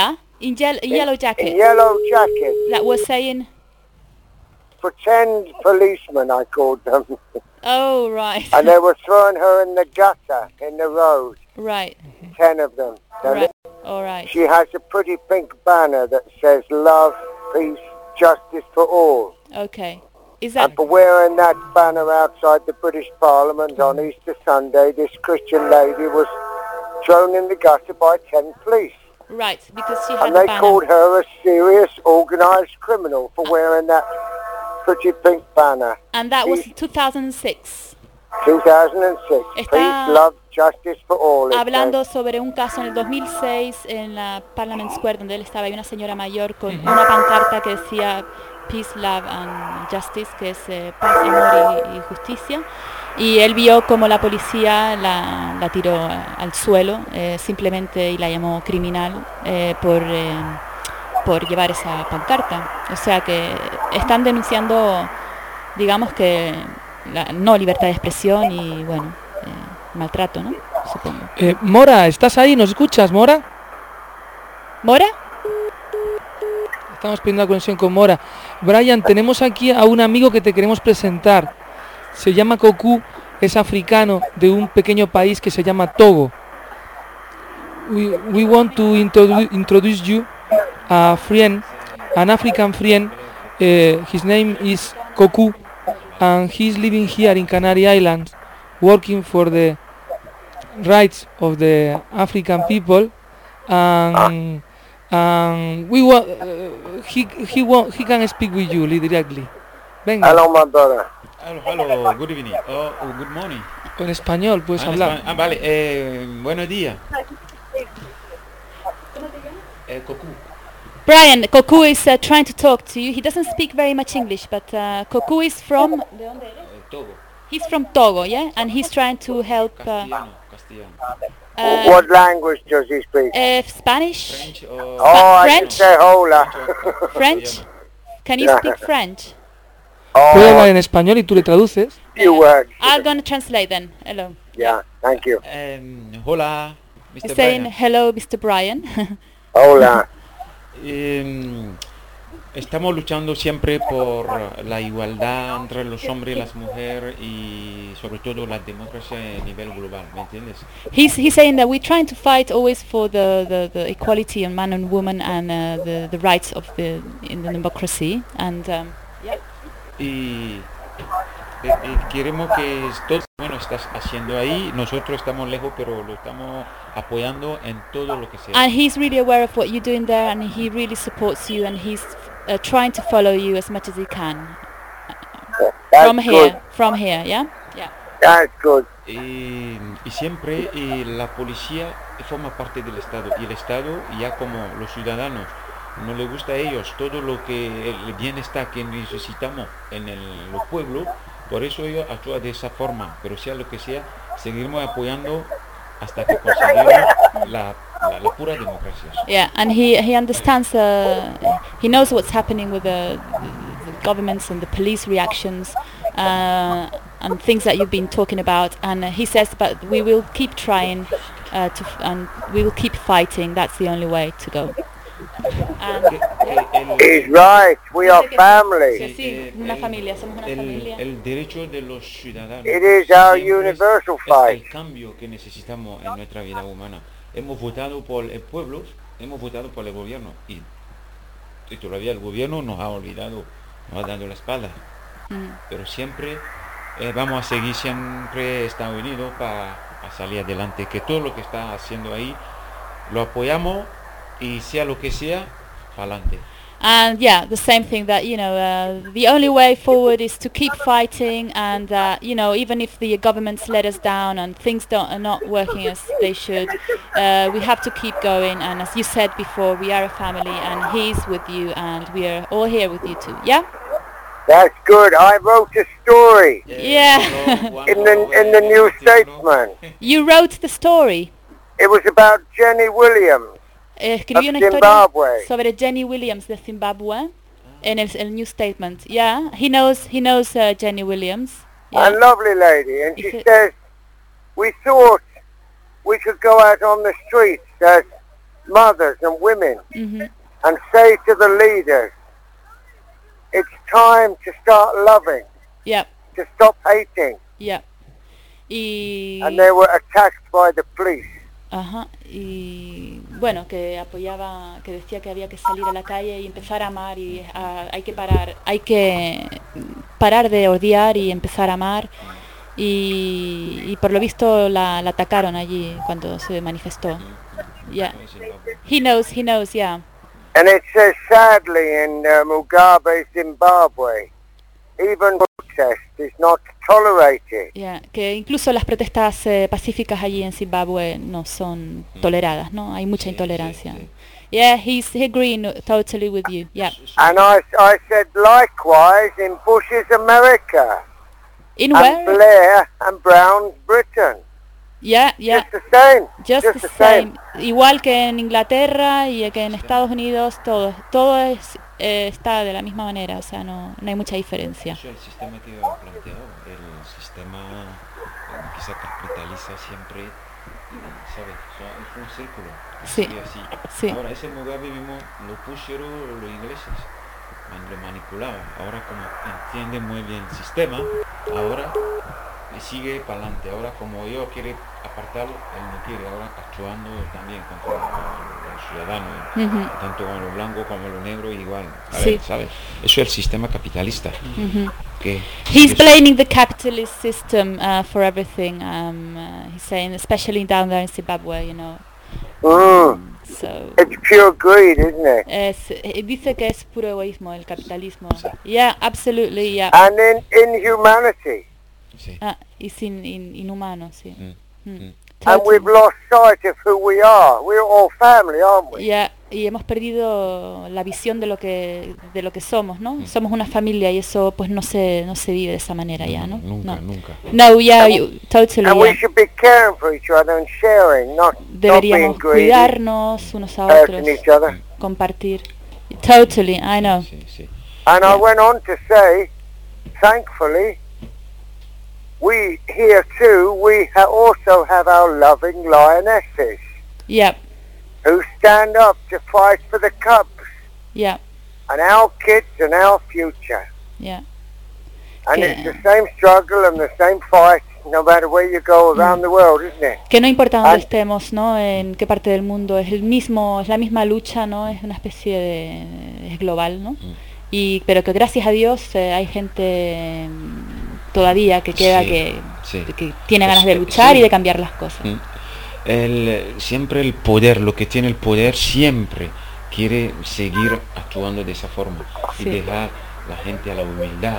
In, yel- yellow jacket. In yellow jacket. That was saying, Pretend policemen, I called them. oh, right. And they were throwing her in the gutter, in the road. Right. Ten of them. They're Right. All right. She has a pretty pink banner that says love, peace, justice for all. Okay. Is that And for wearing that banner outside the British Parliament on Easter Sunday, this Christian lady was thrown in the gutter by ten police. right? Because she had And a they banner. called her a serious organised criminal for wearing that pretty pink banner. And that was two thousand six. two thousand six. Está Peace, love, justice for all. it Hablando says. sobre un caso en el dos mil seis en la Parliament Square donde él estaba, y una señora mayor con una pancarta que decía Peace, Love and Justice, que es eh, paz, amor y, y justicia. Y él vio como la policía la, la tiró a- al suelo eh, simplemente, y la llamó criminal eh, por, eh, por llevar esa pancarta. O sea que están denunciando, digamos que la no libertad de expresión y bueno, eh, maltrato, ¿no? Supongo. Eh, Mora, ¿estás ahí? ¿Nos escuchas, Mora? ¿Mora? Estamos pidiendo la conexión con Mora. Brian, tenemos aquí a un amigo que te queremos presentar. Se llama Koku, es africano de un pequeño país que se llama Togo. We, we want to introdu- introduce you a friend, an African friend. Uh, his name is Koku, and he's living here in Canary Islands, working for the rights of the African people, and and we want uh, he he want he can speak with you directly. Venga, Hello, my brother. Hello, hello, good evening. Oh, oh, good morning. en español puedes Ah, en hablar. español. Ah, vale, eh, buenos días. Eh, Cocu. Brian, Koku is uh, trying to talk to you. He doesn't speak very much English, but uh, Koku is from Eh, Togo. he's from Togo, yeah, and he's trying to help uh, Castellano, castellano. uh, What language does he speak? uh, Spanish, French or Oh, I can French? say hola. French. Can you Yeah. speak French? Puede hablar Oh, en español y tú le traduces. few words. I'm gonna translate then. Hello. Yeah, thank you. Em, hola, He's mister saying Brian. hello, Mister Brian. Hola. Em, estamos luchando siempre por la igualdad entre los hombres y las mujeres y sobre todo la democracia a nivel global, ¿me entiendes? he's he's saying that we're trying to fight always for the, the, the equality of man and woman and uh, the the rights of the in the democracy and um, Y eh, eh, queremos que todo bueno estás haciendo ahí, nosotros estamos lejos pero lo estamos apoyando en todo lo que sea. and he's really aware of what you're doing there, and he really supports you, and he's uh, trying to follow you as much as he can That's from good. here, from here, yeah, yeah. That's good. Y, y siempre eh, la policía forma parte del Estado y el Estado ya como los ciudadanos no le gusta a ellos todo lo que el bienestar que necesitamos en el, los pueblos, por eso ellos actúan de esa forma, pero sea lo que sea, seguiremos apoyando hasta que consigamos la, la, la pura democracia. Yeah, and he he understands. Uh, he knows what's happening with the, the governments and the police reactions uh, and things that you've been talking about. And uh, he says, but we will keep trying uh, to, f- and we will keep fighting. That's the only way to go. And Que- que el- He's right. We are Sí, family. sí, eh, una el- familia, somos una el, familia. el derecho de los ciudadanos It is our siempre universal es fight. el cambio que necesitamos en nuestra vida humana. Hemos votado por el pueblo, hemos votado por el gobierno y, y todavía el gobierno nos ha olvidado, nos ha dado la espalda. Mm. Pero siempre eh, vamos a seguir siempre Estados Unidos para salir adelante, que todo lo que está haciendo ahí lo apoyamos y sea lo que sea, para adelante. And yeah, the same thing that, you know, uh, the only way forward is to keep fighting, and uh, you know, even if the governments let us down and things don't are not working as they should, uh, we have to keep going. And as you said before, we are a family, and he's with you, and we are all here with you too. Yeah. That's good. I wrote a story Yeah. in the in the New Statesman. You wrote the story. It was about Jenny Williams. Eh, Escribió Of una historia Zimbabwe. sobre Jenny Williams de Zimbabue en el, el New Statement. Yeah, he knows he knows uh, Jenny Williams. A Yeah. lovely lady, and she Is it- says, we thought we could go out on the streets as mothers and women Ujú. and say to the leaders, it's time to start loving, Yeah, to stop hating. yeah. Y, And they were attacked by the police. ajá, y bueno, que apoyaba, que decía que había que salir a la calle y empezar a amar y ah, hay que parar, hay que parar de odiar y empezar a amar. Y, y por lo visto la, la atacaron allí cuando se manifestó. Yeah. He knows, he knows, yeah. And it says sadly in uh, Mugabe, Zimbabwe, even protest is not tolerated. Yeah. Que incluso las protestas eh, pacíficas allí en Zimbabue no son toleradas, ¿no? Hay mucha intolerancia. Yeah, he's he agree no, totally with you. Yeah. And I, I said likewise in Bush's America, In and where? Blair and Brown's Britain. Yeah, yeah. Just the same. Just, Just the the same. same. Igual que en Inglaterra y que en Estados Unidos, todo, todo es, eh, está de la misma manera, o sea, no, no hay mucha diferencia. Eso el sistema que he planteado, el sistema eh, que se capitaliza siempre, ¿sabes? So- es un círculo. Sí, sigue así. sí. Ahora ese Mugabe mismo lo pusieron los ingleses, man- lo manipulaban. Ahora como entiende muy bien el sistema, ahora y sigue para adelante. Ahora como yo quiere apartarlo, él no quiere. Ahora actuando también contra los ciudadanos, Ujú. tanto con los blancos como los negros igual. A Sí. ver, ¿sabes? Eso es el sistema capitalista. Ujú. Que He's eso- blaming the capitalist system uh, for everything. Um, uh, he's saying, especially down there in Zimbabwe, you know. Mm. So It's pure greed, isn't it? es, eh, dice que es puro egoísmo el capitalismo. Yeah, absolutely, yeah. And in inhumanity. Sí. Ah, y sin in- inhumano, sí. Mm, Mm. mm. And we've Totally. lost sight of who we are. We're all family, aren't we? Ya, y hemos perdido la visión de lo que de lo que somos, ¿no? Somos una familia y eso pues no se no se vive de esa manera ya, ¿no? Nunca, no. nunca. No, yeah, you- totally. And we Yeah. should be caring for each other and sharing, not, not being Deberíamos greedy, cuidarnos unos a otros, hurting each other. compartir. Totally, I know. Sí, sí. And I Yeah. went on to say, thankfully, we here too, we ha- also have our loving lionesses Yeah, who stand up to fight for the cubs yeah, and our kids and our future. yeah. And Que- it's the same struggle and the same fight no matter where you go around the world, isn't it? Que no importa dónde Ah. estemos, ¿no? En qué parte del mundo, es el mismo, es la misma lucha, ¿no? Es una especie de es global, ¿no? Y pero que gracias a Dios eh, hay gente mm, todavía que queda Sí, que, sí. que tiene Pues, ganas de eh, luchar sí. y de cambiar las cosas. Mm. El, eh, siempre el poder, lo que tiene el poder, siempre quiere seguir actuando de esa forma y Sí. dejar la gente a la humildad.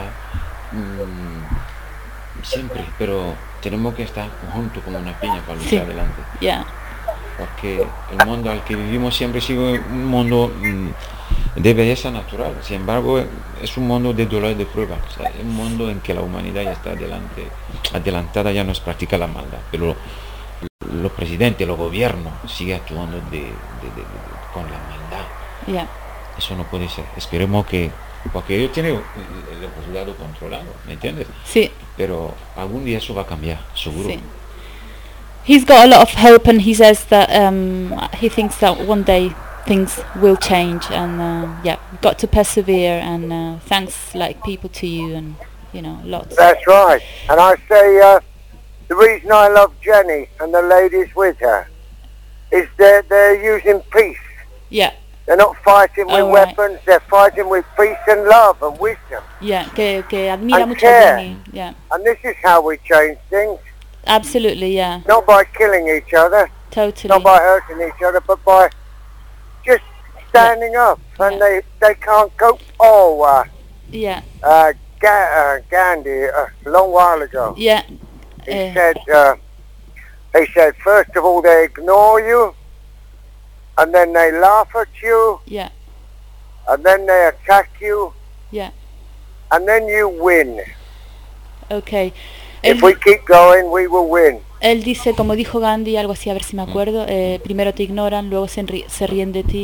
mm, siempre, pero tenemos que estar juntos como una piña para luchar Sí. adelante. Ya, Porque el mundo al que vivimos siempre sigue un mundo mm, de belleza natural. Sin embargo, es un mundo de dolor y de prueba. O sea, es un mundo en que la humanidad ya está adelante, adelantada, ya no es practica la maldad. Pero los presidentes, los gobiernos siguen actuando de, de- de- de- con la maldad. ya. Eso no puede ser. Esperemos que... Porque ellos tienen el, el juzgado controlado, ¿me entiendes? Sí, Pero algún día eso va a cambiar, seguro. sí. He's got a lot of hope and he says that um, he thinks that one day things will change and uh, yeah, got to persevere and uh, thanks like people to you and you know, lots. That's right. And I say uh, the reason I love Jenny and the ladies with her is that they're using peace. Yeah. They're not fighting with Oh, right. weapons, they're fighting with peace and love and wisdom. Yeah, que, que admira And mucho a care. Jenny. Yeah, And this is how we change things, absolutely, yeah, not by killing each other, totally. not by hurting each other, but by just standing up. And Yeah. they, they can't cope. Oh, uh, Yeah, uh, Ga- uh, Gandhi, uh, a long while ago, yeah, he eh, said, uh, he said, first of all, they ignore you, and then they laugh at you, yeah, and then they attack you, yeah. and then you win. Okay. If Él, we keep going, we will win. él dice, como dijo Gandhi, algo así, a ver si me acuerdo, eh, primero te ignoran, luego se, enri- se ríen de ti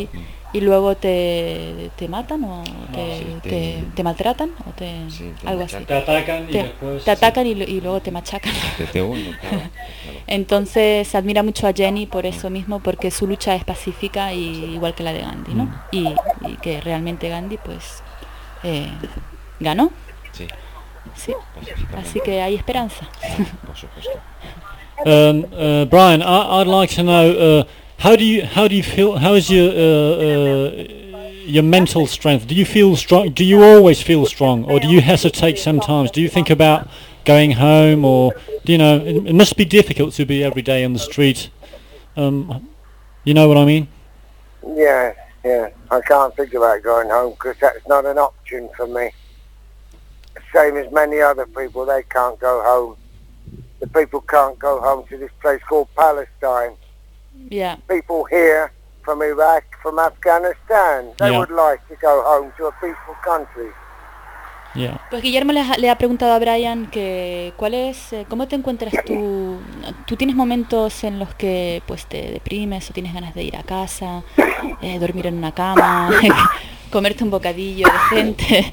y luego te, te matan o te, sí, te, te- te maltratan o te Sí, te algo así. Te atacan y Te, después... te atacan y, lo- y luego te machacan. Te, te hundo, claro, claro. Entonces se admira mucho a Jenny por eso mismo, porque su lucha es pacífica y igual que la de Gandhi, ¿no? Mm. Y, y que realmente Gandhi pues eh, ganó, Sí, sí. pacíficamente. Así que hay esperanza. Por supuesto. Um, uh, Brian, I, I'd like to know uh, how do you how do you feel? How is your uh, uh, your mental strength? Do you feel strong? Do you always feel strong, or do you hesitate sometimes? Do you think about going home, or do you know? It, it must be difficult to be every day on the street. Um, you know what I mean? Yeah, yeah. I can't think about going home because that's not an option for me. Same as many other people, they can't go home. The people can't go home to this place called Palestine. Yeah. People here from Iraq, from Afghanistan, they Yeah. would like to go home to a peaceful country. Yeah. Pues Guillermo le ha, le ha preguntado a Brian que cuál es, eh, cómo te encuentras tú. Tú tienes momentos en los que pues te deprimes o tienes ganas de ir a casa, eh, dormir en una cama, comerte un bocadillo decente.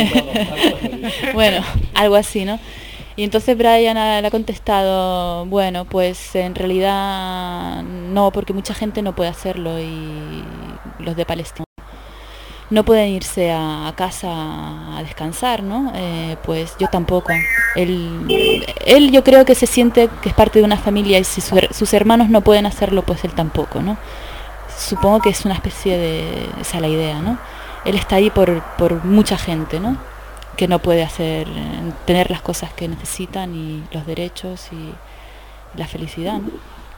Bueno, algo así, ¿no? Y entonces Brian ha- le ha contestado, bueno, pues en realidad no, porque mucha gente no puede hacerlo y los de Palestina no pueden irse a, a casa a descansar, ¿no? Eh, pues yo tampoco. Él, él yo creo que se siente que es parte de una familia y si su her- sus hermanos no pueden hacerlo, pues él tampoco, ¿no? Supongo que es una especie de... esa es la idea, ¿no? Él está ahí por, por mucha gente, ¿no? Que no puede hacer, eh, tener las cosas que necesitan y los derechos y la felicidad, ¿no?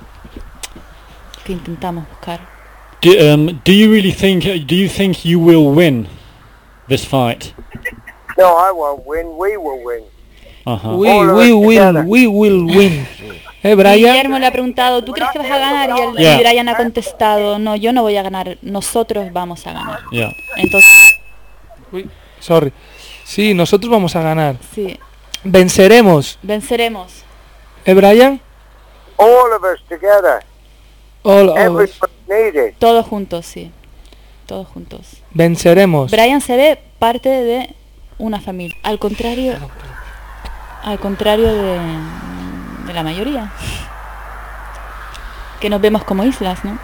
Que intentamos buscar. Do, um, do you really think? Do you think you will win this fight? No, I won't win. We will win. Uh-huh. We, All of we us will, together. we will win. ¿Eh, Brian? Guillermo le ha preguntado, ¿tú crees que vas a ganar? Y, él, Yeah. y Brian ha contestado, no, yo no voy a ganar, nosotros vamos a ganar. Yeah. Entonces, Uy, sorry. Sí, nosotros vamos a ganar. sí, Venceremos. venceremos. ¿Eh, Brian? All of us together. All of us. Everybody needed. Todos juntos, sí. Todos juntos. Venceremos. Brian se ve parte de una familia. Al contrario, al contrario de, de la mayoría. Que nos vemos como islas, ¿no?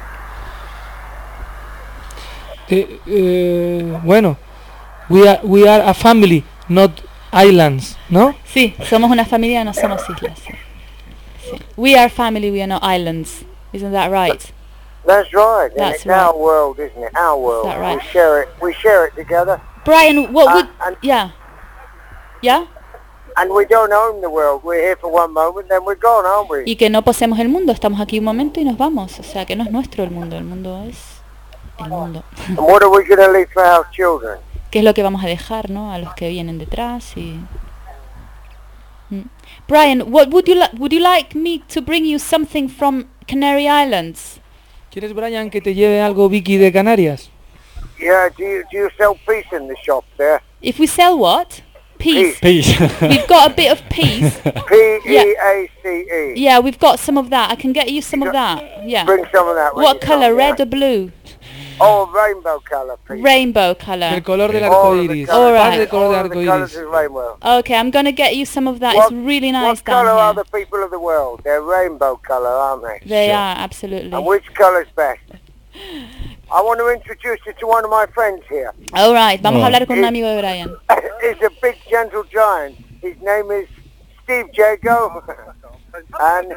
Eh, eh, bueno, we are, we are a family, not islands, ¿no? Sí, somos una familia, no somos islas. Sí. Sí. We are family, we are not islands. Isn't that right? That's right. And That's it's right. our world, isn't it? Our world. that right? We share it. We share it together. Brian, what Uh, would... and, Yeah. Yeah? and we don't own the world. We're here for one moment, then we're gone, aren't we? Y que no poseemos el mundo, estamos aquí un momento y nos vamos. O sea, que no es nuestro el mundo, el mundo es el mundo. And what are we going to leave for our children? ¿Qué es lo que vamos a dejar, no? A los que vienen detrás y... Mm. Brian, what would you like? Would you like me to bring you something from Canary Islands? ¿Quieres, Brian, que te lleve algo Vicky de Canarias? Yeah, do you, do you sell peace in the shop there? If we sell what? Peace. Peace. We've got a bit of peace. P E A C E. Yeah, we've got some of that. I can get you some of that. Yeah. Bring some of that. when What you colour? come, Red yeah. or blue? Oh, rainbow colour, please. Rainbow El colour. color del All arco of the iris. colours. Alright. El color All del of the arco colours iris. is rainbow. Okay, I'm gonna get you some of that. What- It's really nice What colour are down the people of the world? They're rainbow colour, aren't they? here. They Sure. are, absolutely. And which colour's best? I want to introduce you to one of my friends here. Alright, vamos a Oh. hablar con un amigo de Brian. He's a big, gentle giant. His name is Steve Jago, and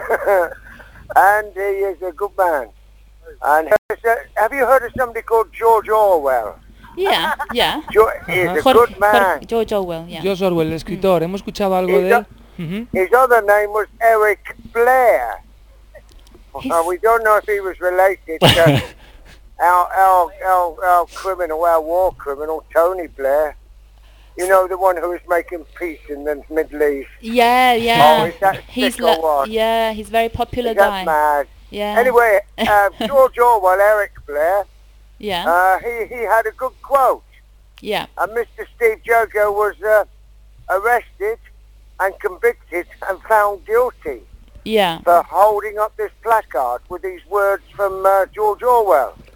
and he is a good man. And have you heard of somebody called George Orwell? Yeah, yeah. George, he's a Jorge, good man. Jorge- George Orwell, yeah. George Orwell, el escritor. ¿Hemos escuchado algo de él? Ujú. His other name was Eric Blair. He's- Uh, we don't know if he was related to our, our, our, our criminal, our war criminal, Tony Blair. You know, the one who was making peace in the Middle East. Yeah, yeah. Oh, is that he's sick or la- what? yeah, he's very popular Is that guy. mad? Yeah. Anyway, uh, George Orwell, Eric Blair, Yeah, uh, he, he had a good quote. yeah. And Mister Steve Jago was uh, arrested and convicted and found guilty Yeah. for holding up this placard with these words from uh, George Orwell.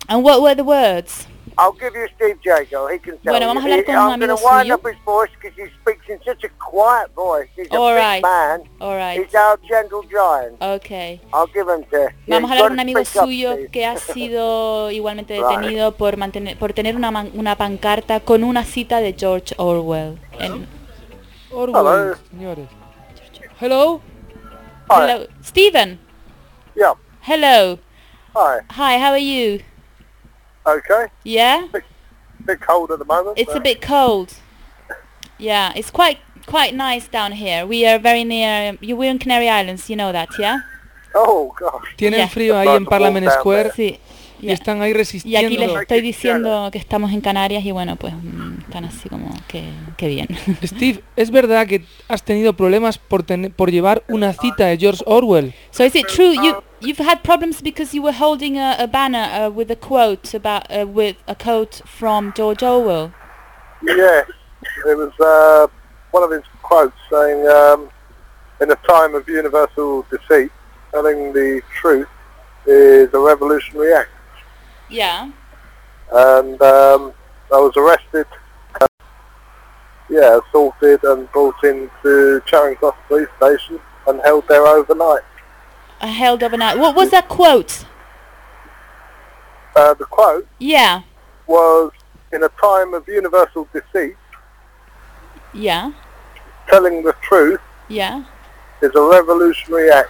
And what were the words? I'll give you Steve Jago. He can tell Bueno, vamos a you. hablar He- con un I'm going amigo to wind suyo. up his voice because he speaks in such a quiet voice. He's a All big right. man. All right. He's our gentle giant. Okay. I'll give him to. Vamos a Yeah, hablar con un you've amigo got to speak up, suyo Steve. que ha sido igualmente Right. detenido por mantener, por tener una, man- una pancarta con una cita de George Orwell. En- Orwell, Hello. señores. Hello. Hi. Hello, Stephen. Yeah. Hello. Hi. Hi. How are you? Okay. Yeah. Bit cold at the moment. It's a but- bit cold. Yeah. It's quite quite nice down here. We are very near. You we're in Canary Islands. You know that, yeah? Oh gosh. Tienen Yeah. frío ahí Right, en the Parliament wall down Square Sí. y yeah. están ahí Y resistiendo. aquí les estoy diciendo que estamos en Canarias y bueno, pues mm, están así como que, que bien. Steve, ¿es verdad que has tenido problemas por, ten- por llevar una cita de George Orwell? So is it true you you've had problems because you were holding a, a banner uh, with a quote about uh, with a quote from George Orwell? Yeah. It was uh, one of his quotes saying, um, "In a time of universal deceit, telling the truth is a revolutionary act." Yeah. And um, I was arrested, uh, yeah, assaulted and brought into Charing Cross Police Station and held there overnight. I held overnight. What was that quote? Uh, the quote Yeah. was, "In a time of universal deceit, Yeah. telling the truth Yeah. is a revolutionary act."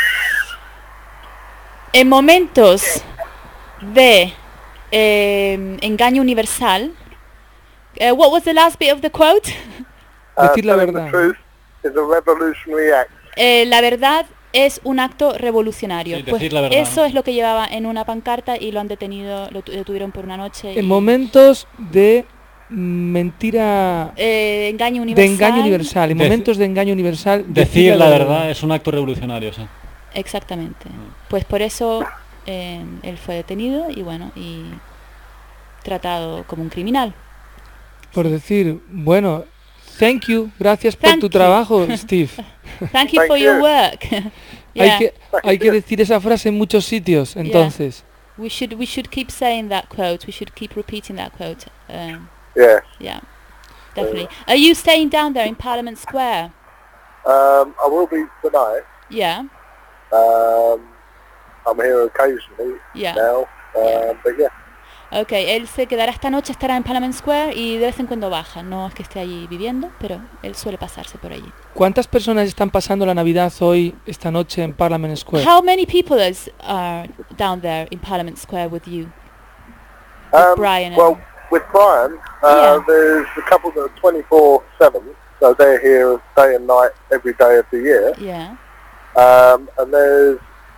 En momentos de eh, engaño universal. Uh, what was the last bit of the quote? Uh, Decir la telling verdad. the truth is a revolutionary act. Eh, la verdad es un acto revolucionario. Sí, Pues decir la verdad, eso ¿no? es lo que llevaba en una pancarta y lo han detenido, lo tu- detuvieron por una noche. En y- momentos de mentira, eh, engaño de universal. engaño universal, en Dec- momentos de engaño universal, Decir la verdad es un acto revolucionario, sí. Exactamente. Pues por eso eh, él fue detenido y bueno, y tratado como un criminal. por decir, bueno, thank you, gracias por Thank tu you. trabajo, Steve. Thank you Thank for your you. work. Hay Yeah. que hay que decir esa frase en muchos sitios, entonces. We should we should keep saying that quote. We should keep repeating that quote. Um, Yes. yeah, definitely. Are you staying down there in Parliament Square? Um, I will be tonight. Yeah, Um, I'm here occasionally yeah. now. Um, Yeah. But yeah. Okay, él se quedará esta noche, estará en Parliament Square y de vez en cuando baja. No es que esté allí viviendo, pero él suele pasarse por allí. ¿Cuántas personas están pasando la Navidad hoy, esta noche en Parliament Square? How many people is, are down there in Parliament Square with you? Um, Brian and- well, with Brian, uh, Yeah. there's a couple that are twenty-four seven, so they're here day and night every day of the year. Yeah. Um, and there's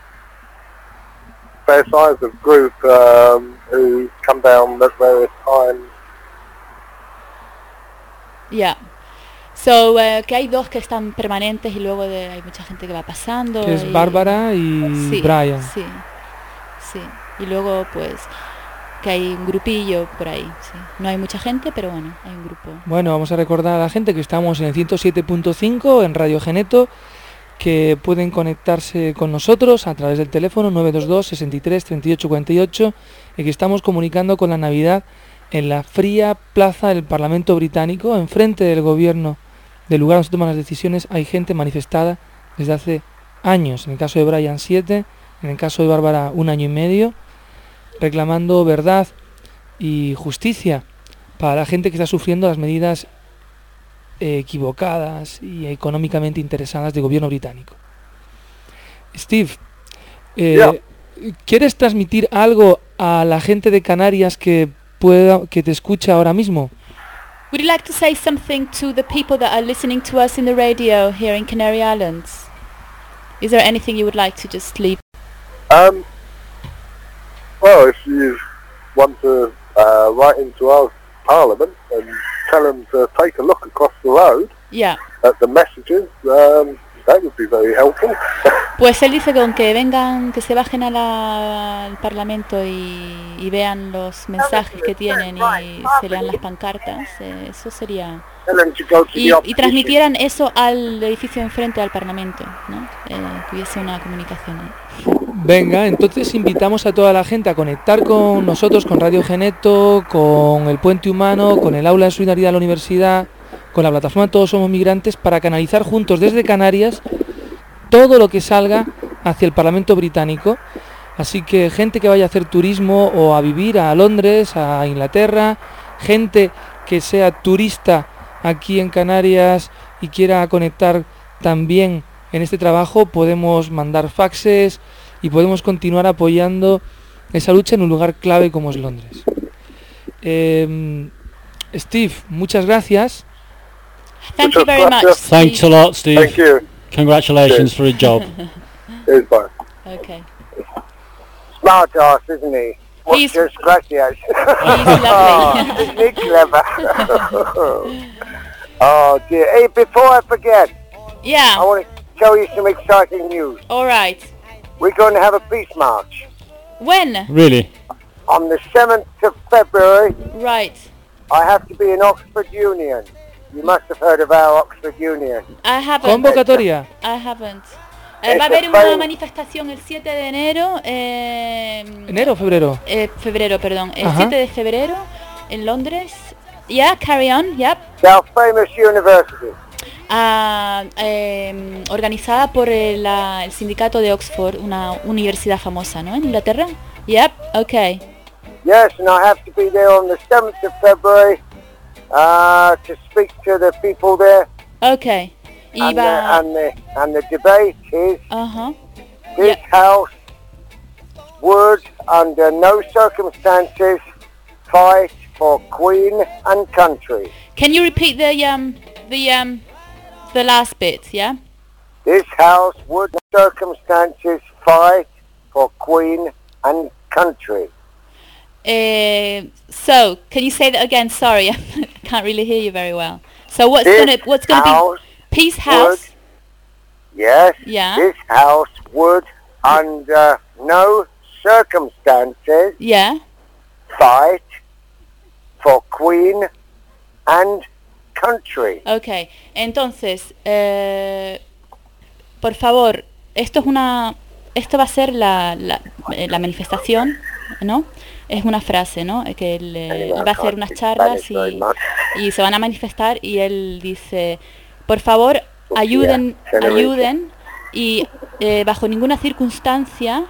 fair size of group um, who come down at various times. Yeah. So, eh, que hay dos que están permanentes y luego de, hay mucha gente que va pasando. Que es y- Bárbara y sí, Brian. Sí, sí. Y luego, pues, que hay un grupillo por ahí, sí. No hay mucha gente, pero bueno, hay un grupo. Bueno, vamos a recordar a la gente que estamos en el ciento siete punto cinco en Radio Geneto, que pueden conectarse con nosotros a través del teléfono nueve dos dos, sesenta y tres, treinta y ocho cuarenta y ocho y que estamos comunicando con la Navidad en la fría plaza del Parlamento Británico, enfrente del gobierno, del lugar donde se toman las decisiones. Hay gente manifestada desde hace años, en el caso de Brian siete, en el caso de Bárbara un año y medio, reclamando verdad y justicia para la gente que está sufriendo las medidas eh, equivocadas y económicamente interesadas del gobierno británico. Steve, eh, Yeah. ¿quieres transmitir algo a la gente de Canarias que pueda, que te escucha ahora mismo? Would you like to say something to the people that are listening to us in the radio here in Canary Islands? Is there anything you would like to just leave? Um, well, if you want to uh, write into our Parliament and tell them to take a look across the road Yeah. at the messages, um, that would be very helpful. Pues él dice que aunque vengan, que se bajen a la- al Parlamento y, y vean los mensajes que tienen y se lean las pancartas, eh, eso sería... Tell them to go to Y, the y opposition. transmitieran eso al edificio enfrente al Parlamento, ¿no? Eh, que hubiese una comunicación ahí. Venga, entonces invitamos a toda la gente a conectar con nosotros, con Radio Geneto, con el Puente Humano, con el Aula de Solidaridad de la Universidad, con la plataforma Todos Somos Migrantes, para canalizar juntos desde Canarias todo lo que salga hacia el Parlamento británico. Así que gente que vaya a hacer turismo o a vivir a Londres, a Inglaterra, gente que sea turista aquí en Canarias y quiera conectar también en este trabajo, podemos mandar faxes y podemos continuar apoyando esa lucha en un lugar clave como es Londres. Eh, Steve, muchas gracias. Thank you very much. Thanks a lot, Steve. Thank you. Congratulations for a job. Here's one. Okay. Smart ass, isn't he? What's He's- your scratchy ass? He's lovely. Isn't he clever? Oh dear. Hey, before I forget, I Yeah. want to tell you some exciting news. All right. We're going to have a peace march When? Really? on the seventh of February. Right. I have to be in Oxford Union. You must have heard of our Oxford Union. I haven't. Convocatoria. I haven't. Eh, va a haber una manifestación el siete de enero. Eh, ¿Enero o febrero? eh, febrero, perdón. El Ajá. siete de febrero en Londres. Yeah, carry on. Yep. It's our famous university. Ah, eh, organizada por el, la- el sindicato de Oxford, una universidad famosa, ¿no? En Inglaterra. Yep. Okay. Yes, and I have to be there on the seventh of February uh, to speak to the people there. Okay. Y And the, va. and the and the debate is Ajá. this house would, under no circumstances, fight for Queen and country. Can you repeat the um the um the last bit? Yeah. This house would, under circumstances, fight for Queen and country. Uh, so can you say that again? Sorry, I can't really hear you very well. So what's This gonna what's gonna house be Peace House? Yes, Yeah. this house would, under no circumstances, Yeah. fight for Queen and country. Okay. Entonces, eh, por favor, esto es una, esto va a ser la, la, eh, la manifestación, ¿no? Es una frase, ¿no? Que él eh, va a hacer unas charlas y, y se van a manifestar y él dice, por favor, ayuden, ayuden y eh, bajo ninguna circunstancia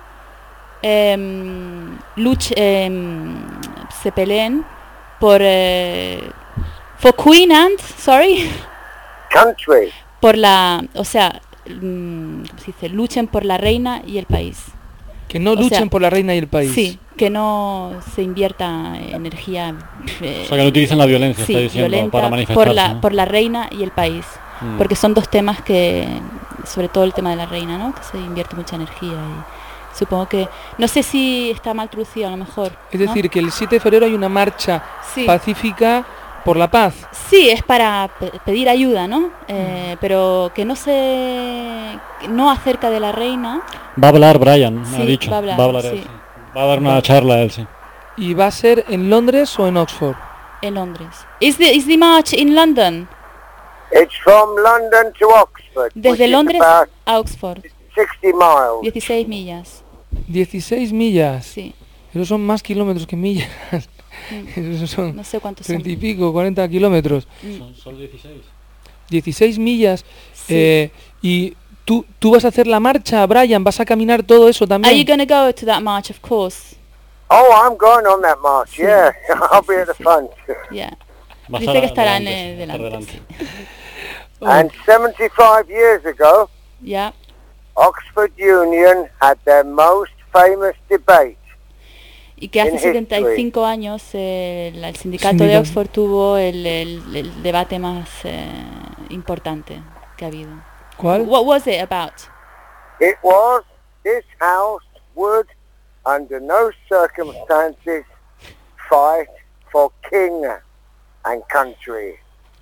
em, luch, em, se peleen por eh, for Queen and, sorry, Country. por la, o sea, mm, ¿cómo se dice? Luchen por la reina y el país. Que no O luchen sea, por la reina y el país. Sí, que no se invierta energía eh, O sea, que no utilicen la violencia, sí, está diciendo, violenta para manifestarse. por la ¿no? por la reina y el país, Mm. porque son dos temas que, sobre todo el tema de la reina, ¿no? Que se invierte mucha energía y supongo que, no sé si está mal traducido a lo mejor. Es ¿no? decir, que el siete de febrero hay una marcha Sí. pacífica por la paz. Sí, es para pe- pedir ayuda, ¿no? Eh, pero que no se, no acerca de la reina. Va a hablar Brian, me Sí, ha dicho. va a hablar, él, sí. sí. Va a dar una charla él, sí. ¿Y va a ser en Londres o en Oxford? En Londres. Is the is the march in London? It's from London to Oxford, which Desde is Londres about a Oxford. sixty miles. dieciséis millas. dieciséis millas. Sí. Esos son más kilómetros que millas. Esos son No sé cuántos son. treinta y pico, cuarenta kilómetros. Son, son dieciséis. dieciséis millas. Sí. Eh, y tú, tú vas a hacer la marcha, Brian, vas a caminar todo eso Are you también. going to go to that march? Of course. Oh, I'm going on that march, Sí, yeah. I'll be sí, at the sí. front. Yeah. Va a Dice estar que estarán delante, eh, va a estar delante. delante. sí. And seventy-five years ago, Yeah. Oxford Union had their most famous debate. Y que hace In setenta y history. cinco años eh, el, el sindicato de Sindicato. Oxford tuvo el, el- el debate más eh, importante que ha habido. ¿Cuál? What was it about? It was, this house would, under no circumstances, fight for king and country.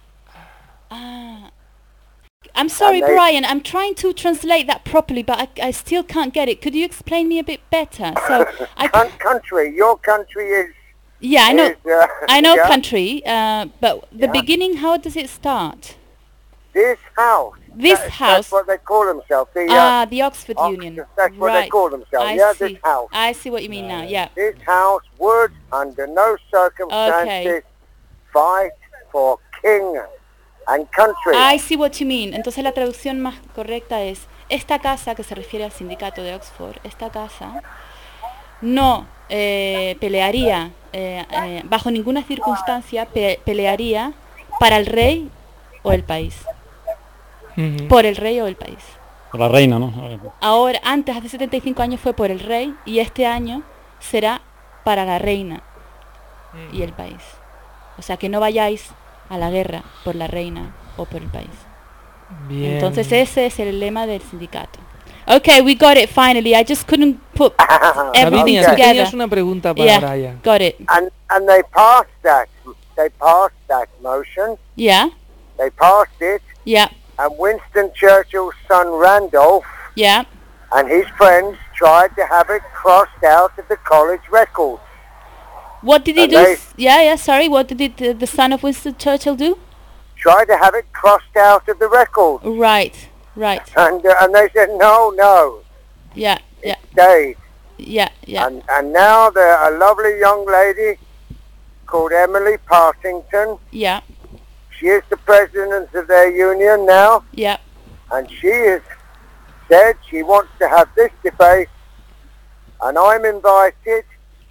Ah. I'm sorry, And they- Brian. I'm trying to translate that properly, but I, I still can't get it. Could you explain me a bit better? So, I Coun- country, your country is... yeah, I know, is, uh, I know yeah. country, uh, but the Yeah. beginning, how does it start? This house This That's, house. that's what they call themselves. The, uh, Ah, the Oxford Oxford, Union. that's what right. they call themselves. I yeah, see. this house. I see what you mean now. Yeah. This house would, under no circumstances, fight for king and country. I see what you mean. Entonces la traducción más correcta es esta casa, que se refiere al sindicato de Oxford, esta casa no eh, pelearía eh, eh, bajo ninguna circunstancia pe pelearía para el rey o el país. Ujú. Por el rey o el país. La reina, ¿no? Ahora, antes, hace setenta y cinco años fue por el rey y este año será para la reina y el país. O sea, que no vayáis a la guerra por la reina o por el país. Bien. Entonces ese es el lema del sindicato. Okay, we got it finally. I just couldn't put everything Davinia, tú together. tenías una pregunta para Yeah, Brian. got it. And and they passed that. They passed that motion. Yeah, They passed it. yeah, And Winston Churchill's son Randolph yeah. and his friends tried to have it crossed out of the college records. What did he And do? they- Yeah, yeah, sorry. What did it, uh, the son of Winston Churchill do? Tried to have it crossed out of the records. Right, right. And uh, and they said, no, no, Yeah, yeah, stayed. yeah, yeah. And and now there a lovely young lady called Emily Partington. Yeah, She is the president of their union now, yeah. and she has said she wants to have this debate, and I'm invited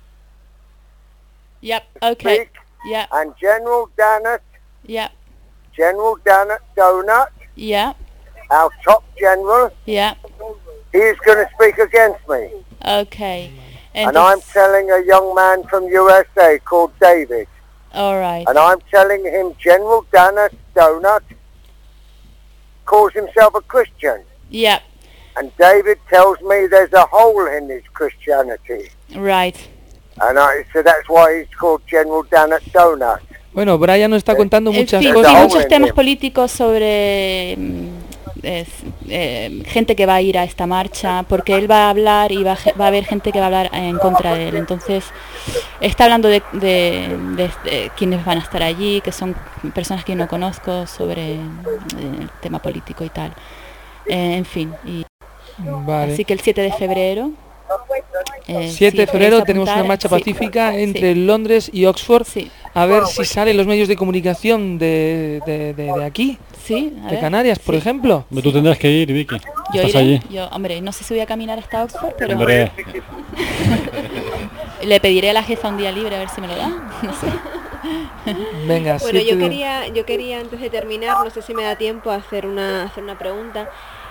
Yep, to okay. speak, Yeah, and General Dannett, yeah, General Dannett Donut, yeah, our top general, yeah. he is going to speak against me. Okay. And I'm Entonces, telling a young man from U S A called David, all right. and I'm telling him General Dannett Donut calls himself a Christian. Yeah, And David tells me there's a hole in his Christianity. right. And I so that's why he's called General Dannett Donut. Bueno, Brian nos está contando En muchas fin, cosas. sí, cosas. muchos Ahora temas entiendo. políticos sobre mm, es, eh, gente que va a ir a esta marcha, porque él va a hablar y va a, ge- va a haber gente que va a hablar en contra de él. Entonces, está hablando de, de- de- de quienes van a estar allí, que son personas que yo no conozco, sobre eh, el tema político y tal. Eh, en fin, y, Vale. así que el siete de febrero... eh, siete de si febrero queréis tenemos una apuntar, marcha sí, pacífica entre sí, Londres y Oxford. sí, A ver si salen los medios de comunicación de, de, de- de aquí, sí, a de ver. Canarias, por Sí. ejemplo. Pero tú tendrás que ir, Vicky. Yo Estás iré, allí. yo, hombre, no sé si voy a caminar hasta Oxford, pero Hombre, le pediré a la jefa un día libre a ver si me lo da. No sé. Venga, Bueno, siete yo de- quería, yo quería antes de terminar, no sé si me da tiempo a hacer una, hacer una pregunta.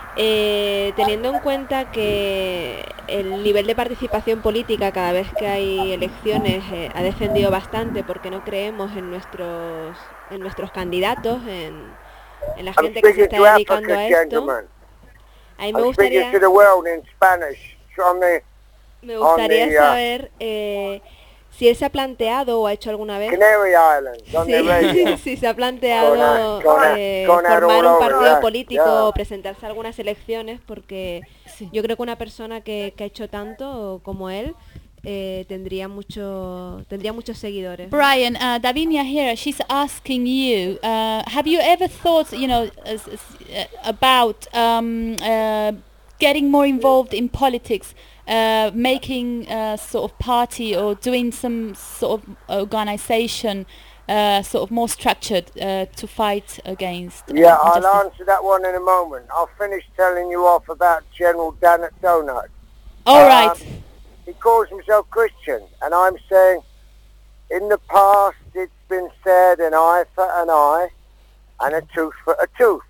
Eh, teniendo en cuenta que el nivel de participación política cada vez que hay elecciones eh, ha descendido bastante porque no creemos en nuestros, en nuestros candidatos, en, en la I'm gente que se speaking to está dedicando Africa, a esto. gentlemen. A mí me I'm speaking gustaría, to the world in Spanish. From the me gustaría on the, uh, saber eh, si él se ha planteado o ha hecho alguna vez. Canary Islands, on the radio. Sí, sí, se ha planteado Con a- con a- eh, con a formar all un over partido that, político yeah. o presentarse a algunas elecciones, porque yo creo que una persona que, que ha hecho tanto como él eh, tendría mucho tendría muchos seguidores. Brian, uh, Davinia here, she's asking you, uh, have you ever thought, you know, as, as, uh, about um, uh, getting more involved in politics, uh, making a sort of party or doing some sort of organization, uh, sort of more structured uh, to fight against uh, Yeah, I'll injustice? answer that one in a moment. I'll finish telling you off about General Dannett Donut. All Um, right. He calls himself Christian, and I'm saying, in the past it's been said an eye for an eye and a tooth for a tooth.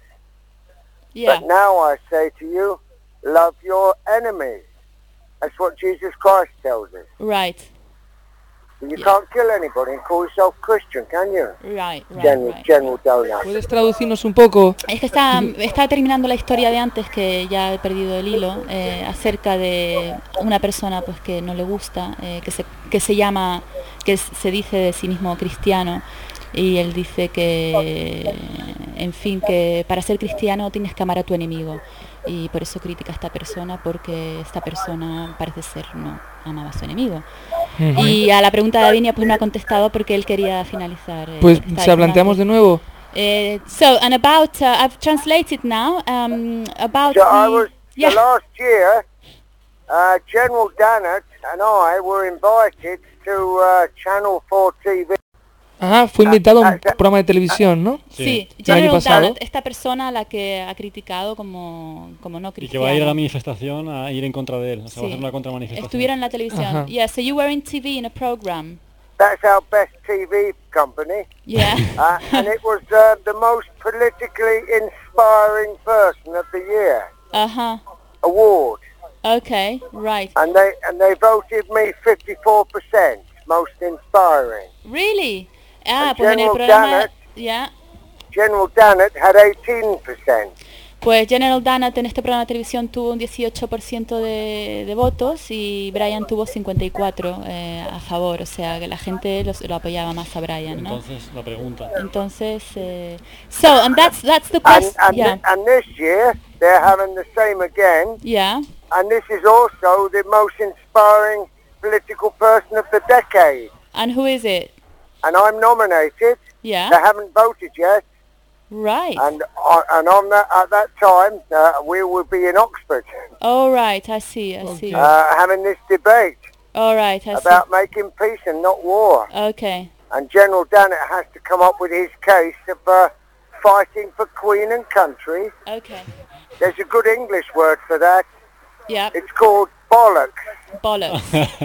Yeah. But now I say to you, love your enemies. That's what Jesus Christ tells us. Right. You Yeah. can't kill anybody and call yourself Christian, can you? Right. Right. General, right. General Donut. ¿Puedes traducirnos un poco? Es que está, está terminando la historia de antes, que ya he perdido el hilo, eh, acerca de una persona pues que no le gusta, eh, que se que se llama, que es- se dice de sí mismo cristiano, y él dice que, en fin, que para ser cristiano tienes que amar a tu enemigo, y por eso critica a esta persona, porque esta persona parece ser no amaba a su enemigo. Ujú. Y a la pregunta de Davinia pues no ha contestado porque él quería finalizar. eh, Pues está se la diciendo planteamos de antes. nuevo. Uh, so, and about, uh, I've translated now, um, about So I the- was, yeah. the last year, uh, General Dannett and I were invited to uh, Channel four T V. Ajá, fue invitado a un programa de televisión, ¿no? Sí, El año General pasado. Dannett, esta persona a la que ha criticado como, como no Y que cristiano. va a ir a la manifestación a ir en contra de él. O sea, va a Sí. hacer una contramanifestación. Estuvieron en la televisión. Ajá. Yeah, so you were in T V in a program. That's our best T V company. Yeah. Uh, and it was uh, the most politically inspiring person of the year Ajá. award. Okay, right. And they and they voted me fifty-four percent most inspiring. Really? Ah, And pues en el General programa... Dannett- Ya. General Dannett had eighteen percent. Pues General Dannett en este programa de televisión tuvo un dieciocho por ciento de, de votos y Brian tuvo cincuenta y cuatro por ciento eh, a favor, o sea que la gente los- lo apoyaba más a Brian, ¿no? Entonces, la pregunta. Entonces, eh, so, and that's, that's the And, question, and, yeah, thi- and this year they're having the same again. yeah, And this is also the most inspiring political person of the decade. and who is it? And I'm nominated. They Yeah, haven't voted yet. right, And uh, and on that at that time uh, we will be in Oxford all right, I see, I see, uh, having this debate all right, I see, about making peace and not war. okay, And General Dannett has to come up with his case of uh, fighting for Queen and country. okay, There's a good English word for that. yeah, It's called bollocks. bollocks,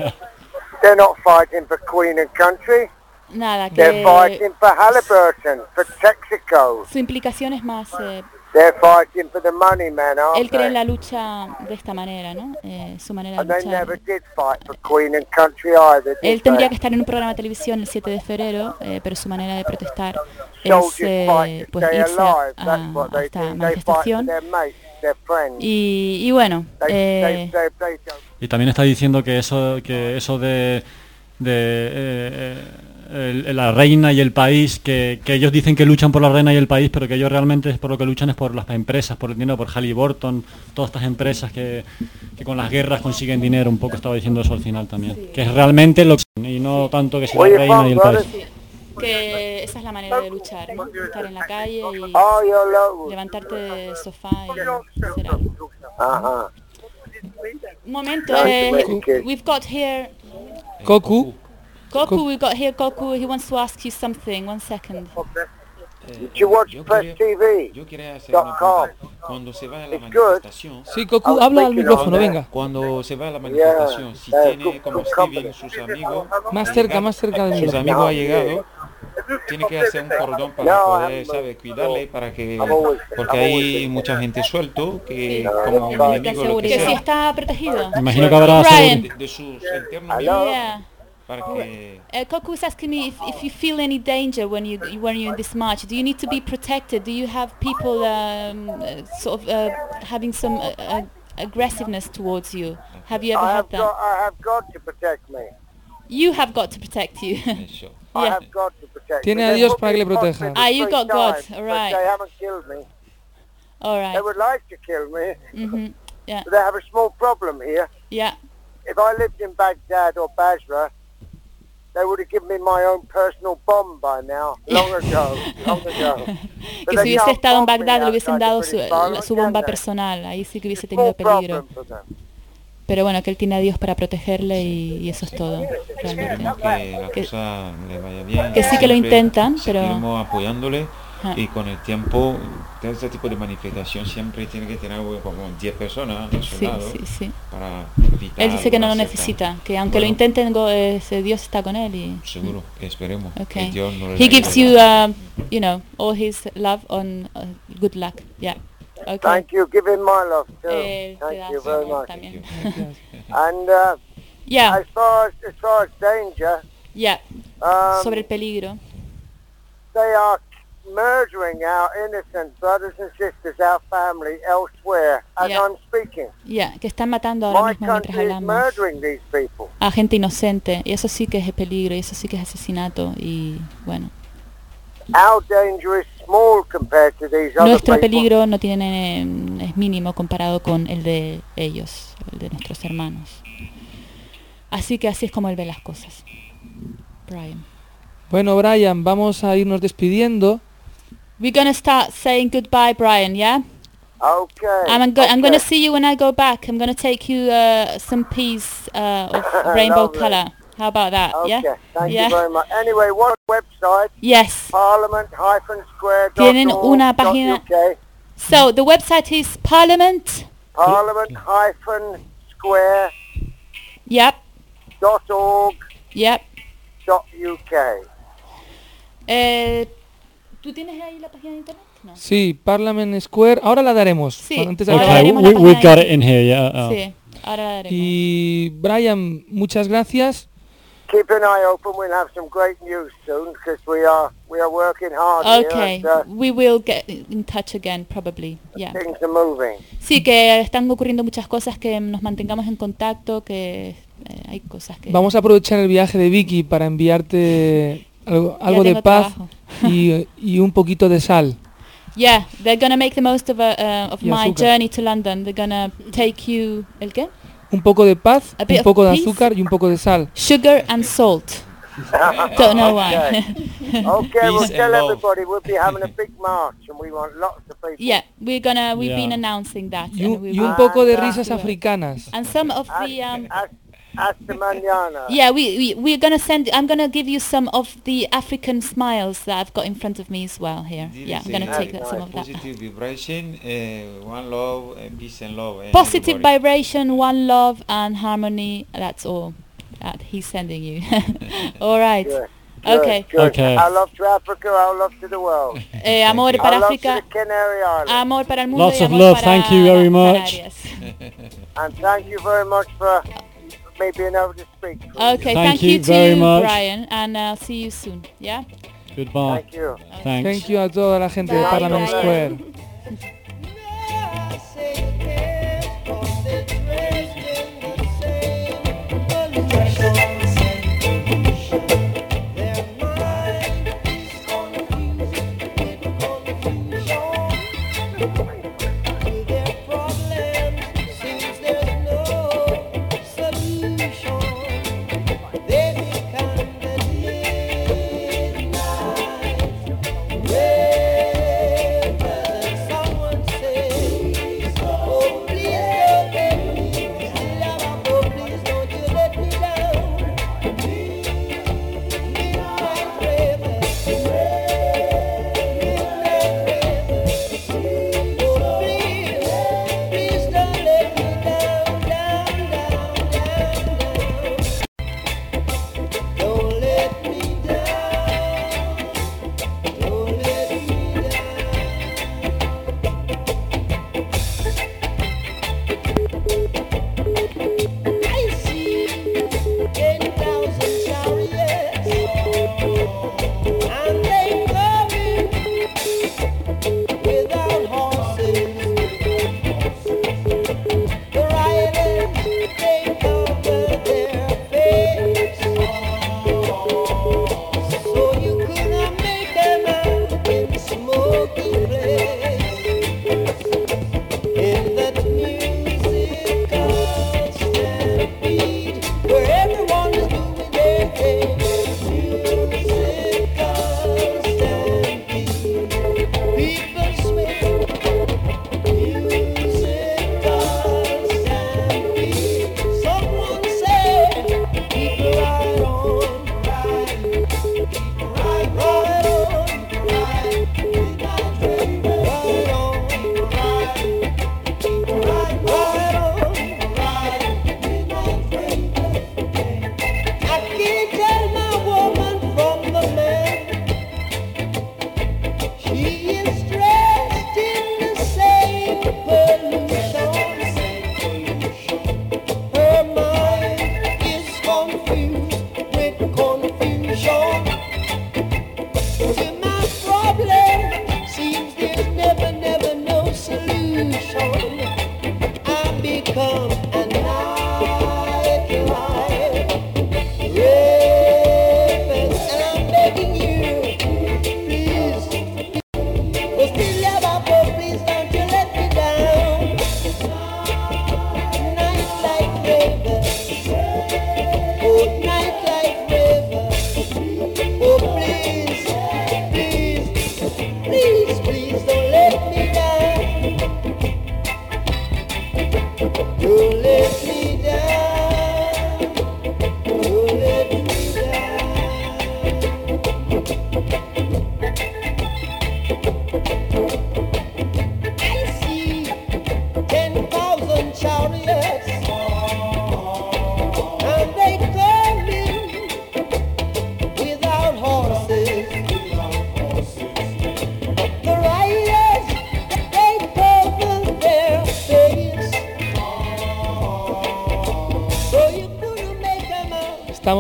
They're not fighting for Queen and country. nada, They're que fighting for Halliburton, for Texaco. su implicación es más, eh, They're fighting for the money man, aren't él cree en they? la lucha de esta manera, ¿no? Eh, su manera And de they luchar. never did fight for Queen and country either, Él did tendría they? que estar en un programa de televisión el siete de febrero, eh, pero su manera de protestar es Soldiers eh, fight to pues stay irse a, alive. That's what a they esta do. They fight for manifestación. their mates, their friends. Y, y bueno, They, eh, they, they, they don't. Y también está diciendo que eso, que eso de, de eh, eh, el- la reina y el país, que, que ellos dicen que luchan por la reina y el país, pero que ellos realmente es por lo que luchan es por las empresas, por el dinero, por Halliburton, todas estas empresas que, que con las guerras consiguen dinero. Un poco estaba diciendo eso al final también, que es realmente lo que y no tanto que sea la Where you reina from, y el brother? país. que esa es la manera de luchar, ¿no? Estar en la calle y Oh, you're local. levantarte del sofá y hacer algo. Uh-huh. Un momento, Nice eh, to meet you. we've got here Goku. Goku, we've got here Goku, he wants to ask you something, one second. Eh, Did you watch yo Press quería- T V? Yo quería hacer dot una com. pregunta. Cuando se va a la It's good. manifestación, Sí, Goku, habla al micrófono, venga. cuando se va a la manifestación, si Yeah, tiene good- como good Steven company. sus amigos, Más ha cerca, llegado- más cerca del sus micrófono. amigos ha llegado, tiene que hacer un cordón para No, poder, I'm- sabe, cuidarle para que, I'm always- porque I'm always hay been mucha gente suelto que Sí. como No, mi amigo lo que Que si sea, está protegido. Me imagino que habrá Brian. de, de sus internos Hello? miembros, Yeah. para que Uh, Goku is asking me if, if you feel any danger when you when you're in this march. Do you need to be protected? Do you have people um, uh, sort of uh, having some uh, uh, aggressiveness towards you? Have you ever I had have that? got, I have got to protect me. You have got to protect you. eso. I Yeah. have got to protect Tiene me. a They Dios put para me que le in hospital proteja. Ah, you three got God, times, but alright. They haven't killed me. All They right. would like to kill me, Mhm. Yeah. but they have a small problem here. Yeah. If I lived in Baghdad or Basra, they would have given me my own personal bomb by now, long ago, long ago. But Que they si hubiese can't estado en bomb me Bagdad le hubiesen outside the dado su, British la- Parliament, su bomba can they? personal. Ahí sí que hubiese Small tenido peligro. problem for them. Pero bueno, que él tiene a Dios para protegerle y, y eso es todo. Realmente. Esperemos que la Que- cosa le vaya bien. que sí que lo Siempre intentan, pero- seguiremos apoyándole Ajá. y con el tiempo, todo este tipo de manifestación siempre tiene que tener algo como diez personas a su Sí, lado sí, sí. para evitar. Él dice que no lo alguna cierta- necesita, que aunque lo Bueno, intenten, go- ese Dios está con él y... Seguro, esperemos. Okay. Que Dios no le He gives ayude. you, uh, you know, all his love on uh, good luck. Yeah. Okay. Thank you. Give him my love too. Eh, te Thank da you su very amor much. también. And uh, Yeah, as far as, as far as danger, yeah. um, Sobre el peligro. they are murdering our innocent brothers and sisters, our family, elsewhere, as Yeah. I'm speaking. Yeah, que están matando ahora My mismo mientras country is hablamos murdering these people. a gente inocente. Y eso sí que es peligro, y eso sí que es asesinato. Y bueno, Our danger is small compared to these other nuestro people. peligro no tiene, es mínimo comparado con el de ellos, el de nuestros hermanos. Así que así es como él ve las cosas. Brian. Bueno, Brian, vamos a irnos despidiendo. We're gonna start saying goodbye, Brian. Yeah. Okay. And I'm, go- okay. I'm gonna see you when I go back. I'm gonna take you uh, some peas uh, of rainbow Lovely. colour. How about that? Okay, Yeah. thank yeah. you very much. Anyway, what website? Yes. Parliament Square. Tienen una página. So the website is Parliament. Parliament Square. Yep. Dot org. Yep. Dot uk. Eh, ¿Tú tienes ahí la página de internet? No. Sí, Parliament Square. Ahora la daremos. Sí. Antes Ahora de Okay, daremos la we, página we've got de- it in here, yeah. uh, Sí. Ahora la daremos. Y Brian, muchas gracias. Keep an eye open. We'll have some great news soon because we are we are working hard Okay. here and We will get in touch again, probably. uh, Yeah. things are moving. Sí, que están ocurriendo muchas cosas, que nos mantengamos en contacto, que eh, hay cosas que... Vamos a aprovechar el viaje de Vicky para enviarte algo, Ya algo de tengo paz trabajo. y, y un poquito de sal. Yeah, they're gonna make the most of, a, uh, of Y my azúcar. journey to London. They're gonna take you... ¿El qué? Un poco de paz, A bit un of poco de peace. azúcar y un poco de sal. Sugar and salt. Don't know why. Okay, we'll Peace tell and love. everybody we'll be having a big march and we want lots of people. Yeah, we're gonna... We've Yeah. been announcing that. Y and un, we y will- un poco de Ah, risas yeah. africanas. And some of the... Um, Hasta, hasta mañana. yeah, we, we we're gonna send. I'm gonna give you some of the African smiles that I've got in front of me as well here. Yeah, I'm gonna take that, some of that. Positive vibration, uh, one love, uh, peace and love. and Positive everybody. vibration, one love and harmony. That's all that he's sending you. All right. Good, good, Okay. good. Okay. Our love to Africa, our love to the world. Eh, amor para Our love África, to the Canary Islands. amor para el mundo Lots y of amor love, para thank you very las much. Canarias. And thank you very much for me being able to speak. to you. Okay, Thank thank, you you, very too, much. Brian, and I'll see you soon. Yeah. Goodbye. Thank you. Thanks. Thank you a toda la gente de Bye, Parliament Brian. Square. Someone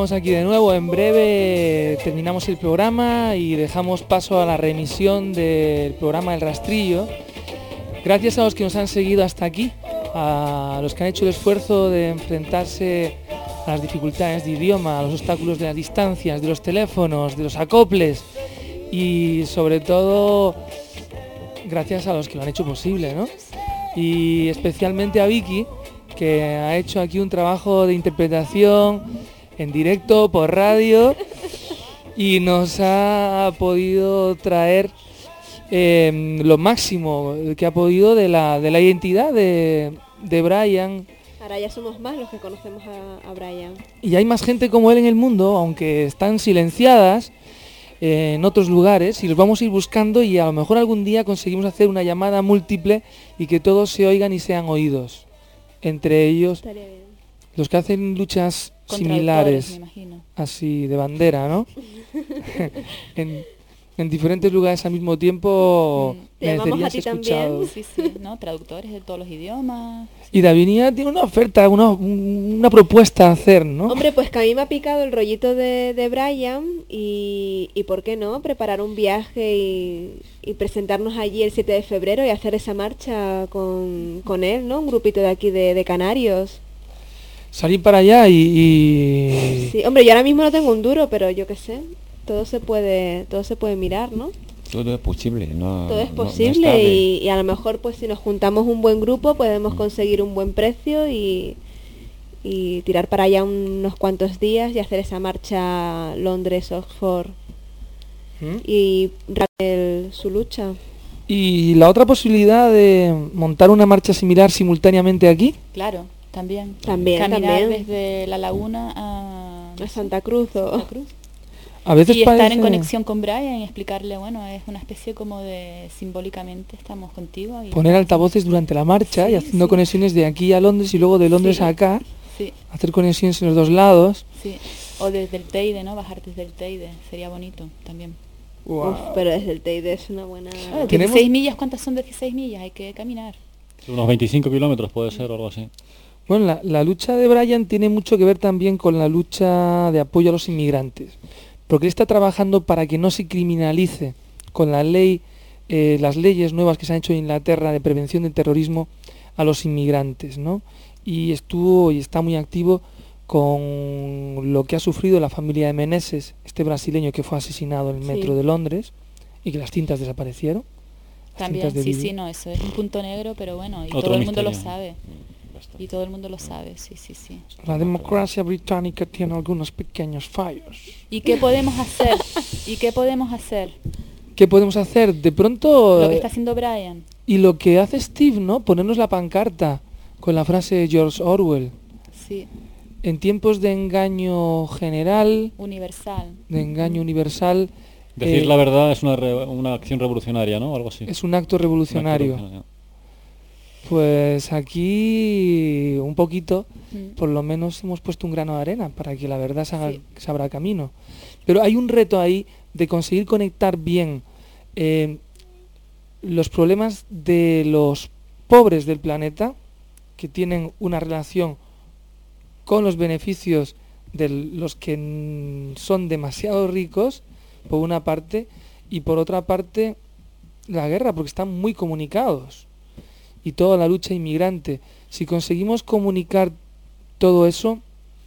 estamos aquí de nuevo. En breve terminamos el programa y dejamos paso a la remisión del programa El Rastrillo. Gracias a los que nos han seguido hasta aquí, a los que han hecho el esfuerzo de enfrentarse a las dificultades de idioma, a los obstáculos de las distancias, de los teléfonos, de los acoples y sobre todo gracias a los que lo han hecho posible, ¿no? Y especialmente a Vicky, que ha hecho aquí un trabajo de interpretación en directo por radio y nos ha podido traer eh, lo máximo que ha podido de la, de la identidad de, de Brian. Ahora ya somos más los que conocemos a, a Brian. Y hay más gente como él en el mundo, aunque están silenciadas eh, en otros lugares, y los vamos a ir buscando y a lo mejor algún día conseguimos hacer una llamada múltiple y que todos se oigan y sean oídos. Entre ellos los que hacen luchas similares, me imagino. Así de bandera, ¿no? en, en diferentes lugares al mismo tiempo Te llamamos a ti escuchados. Sí, sí, ¿no? Traductores de todos los idiomas. Y Davinia tiene una oferta, una, una propuesta a hacer, ¿no? Hombre, pues que a mí me ha picado el rollito de, de Brian y, y ¿por qué no? Preparar un viaje y, y presentarnos allí el siete de febrero y hacer esa marcha con, con él, ¿no? Un grupito de aquí de, de canarios. Salir para allá y, y... Sí, hombre, yo ahora mismo no tengo un duro, pero yo qué sé, todo se puede, todo se puede mirar, ¿no? Todo es posible, no. Todo es no- no es posible tarde. y, y a lo mejor pues si nos juntamos un buen grupo podemos conseguir un buen precio y, y tirar para allá unos cuantos días y hacer esa marcha Londres-Oxford ¿Mm? y el- su lucha. Y la otra posibilidad de montar una marcha similar simultáneamente aquí. Claro, también. También, Caminar también. desde la laguna a, A Santa Cruz o... Santa Cruz. A veces Y estar parece- en conexión con Brian y explicarle, bueno, es una especie como de simbólicamente estamos contigo. Y poner altavoces durante la marcha Sí, y haciendo sí. conexiones de aquí a Londres y luego de Londres Sí. a acá, Sí, hacer conexiones en los dos lados. sí. O desde el Teide, ¿no? Bajar desde el Teide. Sería bonito también. Uf, pero desde el Teide es una buena... Ah, Tenemos- dieciséis millas, ¿cuántas son dieciséis millas? Hay que caminar. Unos veinticinco kilómetros puede ser o algo así. Bueno, la, la lucha de Brian tiene mucho que ver también con la lucha de apoyo a los inmigrantes, porque él está trabajando para que no se criminalice con la ley, eh, las leyes nuevas que se han hecho en Inglaterra de prevención del terrorismo a los inmigrantes, ¿no? Y estuvo y está muy activo con lo que ha sufrido la familia de Meneses, este brasileño que fue asesinado en el Sí. metro de Londres y que las cintas desaparecieron. Las También, cintas de sí, vídeo. sí, no, eso es un punto negro, pero bueno, y Otro todo el mundo lo misterio. sabe. Mm, bastante. Y todo el mundo lo sabe, sí, sí, sí. La democracia británica tiene algunos pequeños fallos. ¿Y qué podemos hacer? ¿Y qué podemos hacer? ¿Qué podemos hacer? De pronto... Lo que eh, está haciendo Brian. Y lo que hace Steve, ¿no? Ponernos la pancarta con la frase de George Orwell. Sí, En tiempos de engaño general, universal. de engaño universal, Decir eh, la verdad es una, re- una acción revolucionaria, ¿no? Algo así. es un acto Un acto revolucionario. revolucionario. Pues aquí un poquito, Mm. por lo menos hemos puesto un grano de arena para que la verdad se, haga- Sí. se abra camino. Pero hay un reto ahí de conseguir conectar bien eh, los problemas de los pobres del planeta, que tienen una relación con los beneficios de los que mm, son demasiado ricos, por una parte, y por otra parte la guerra, porque están muy comunicados, y toda la lucha inmigrante. Si conseguimos comunicar todo eso,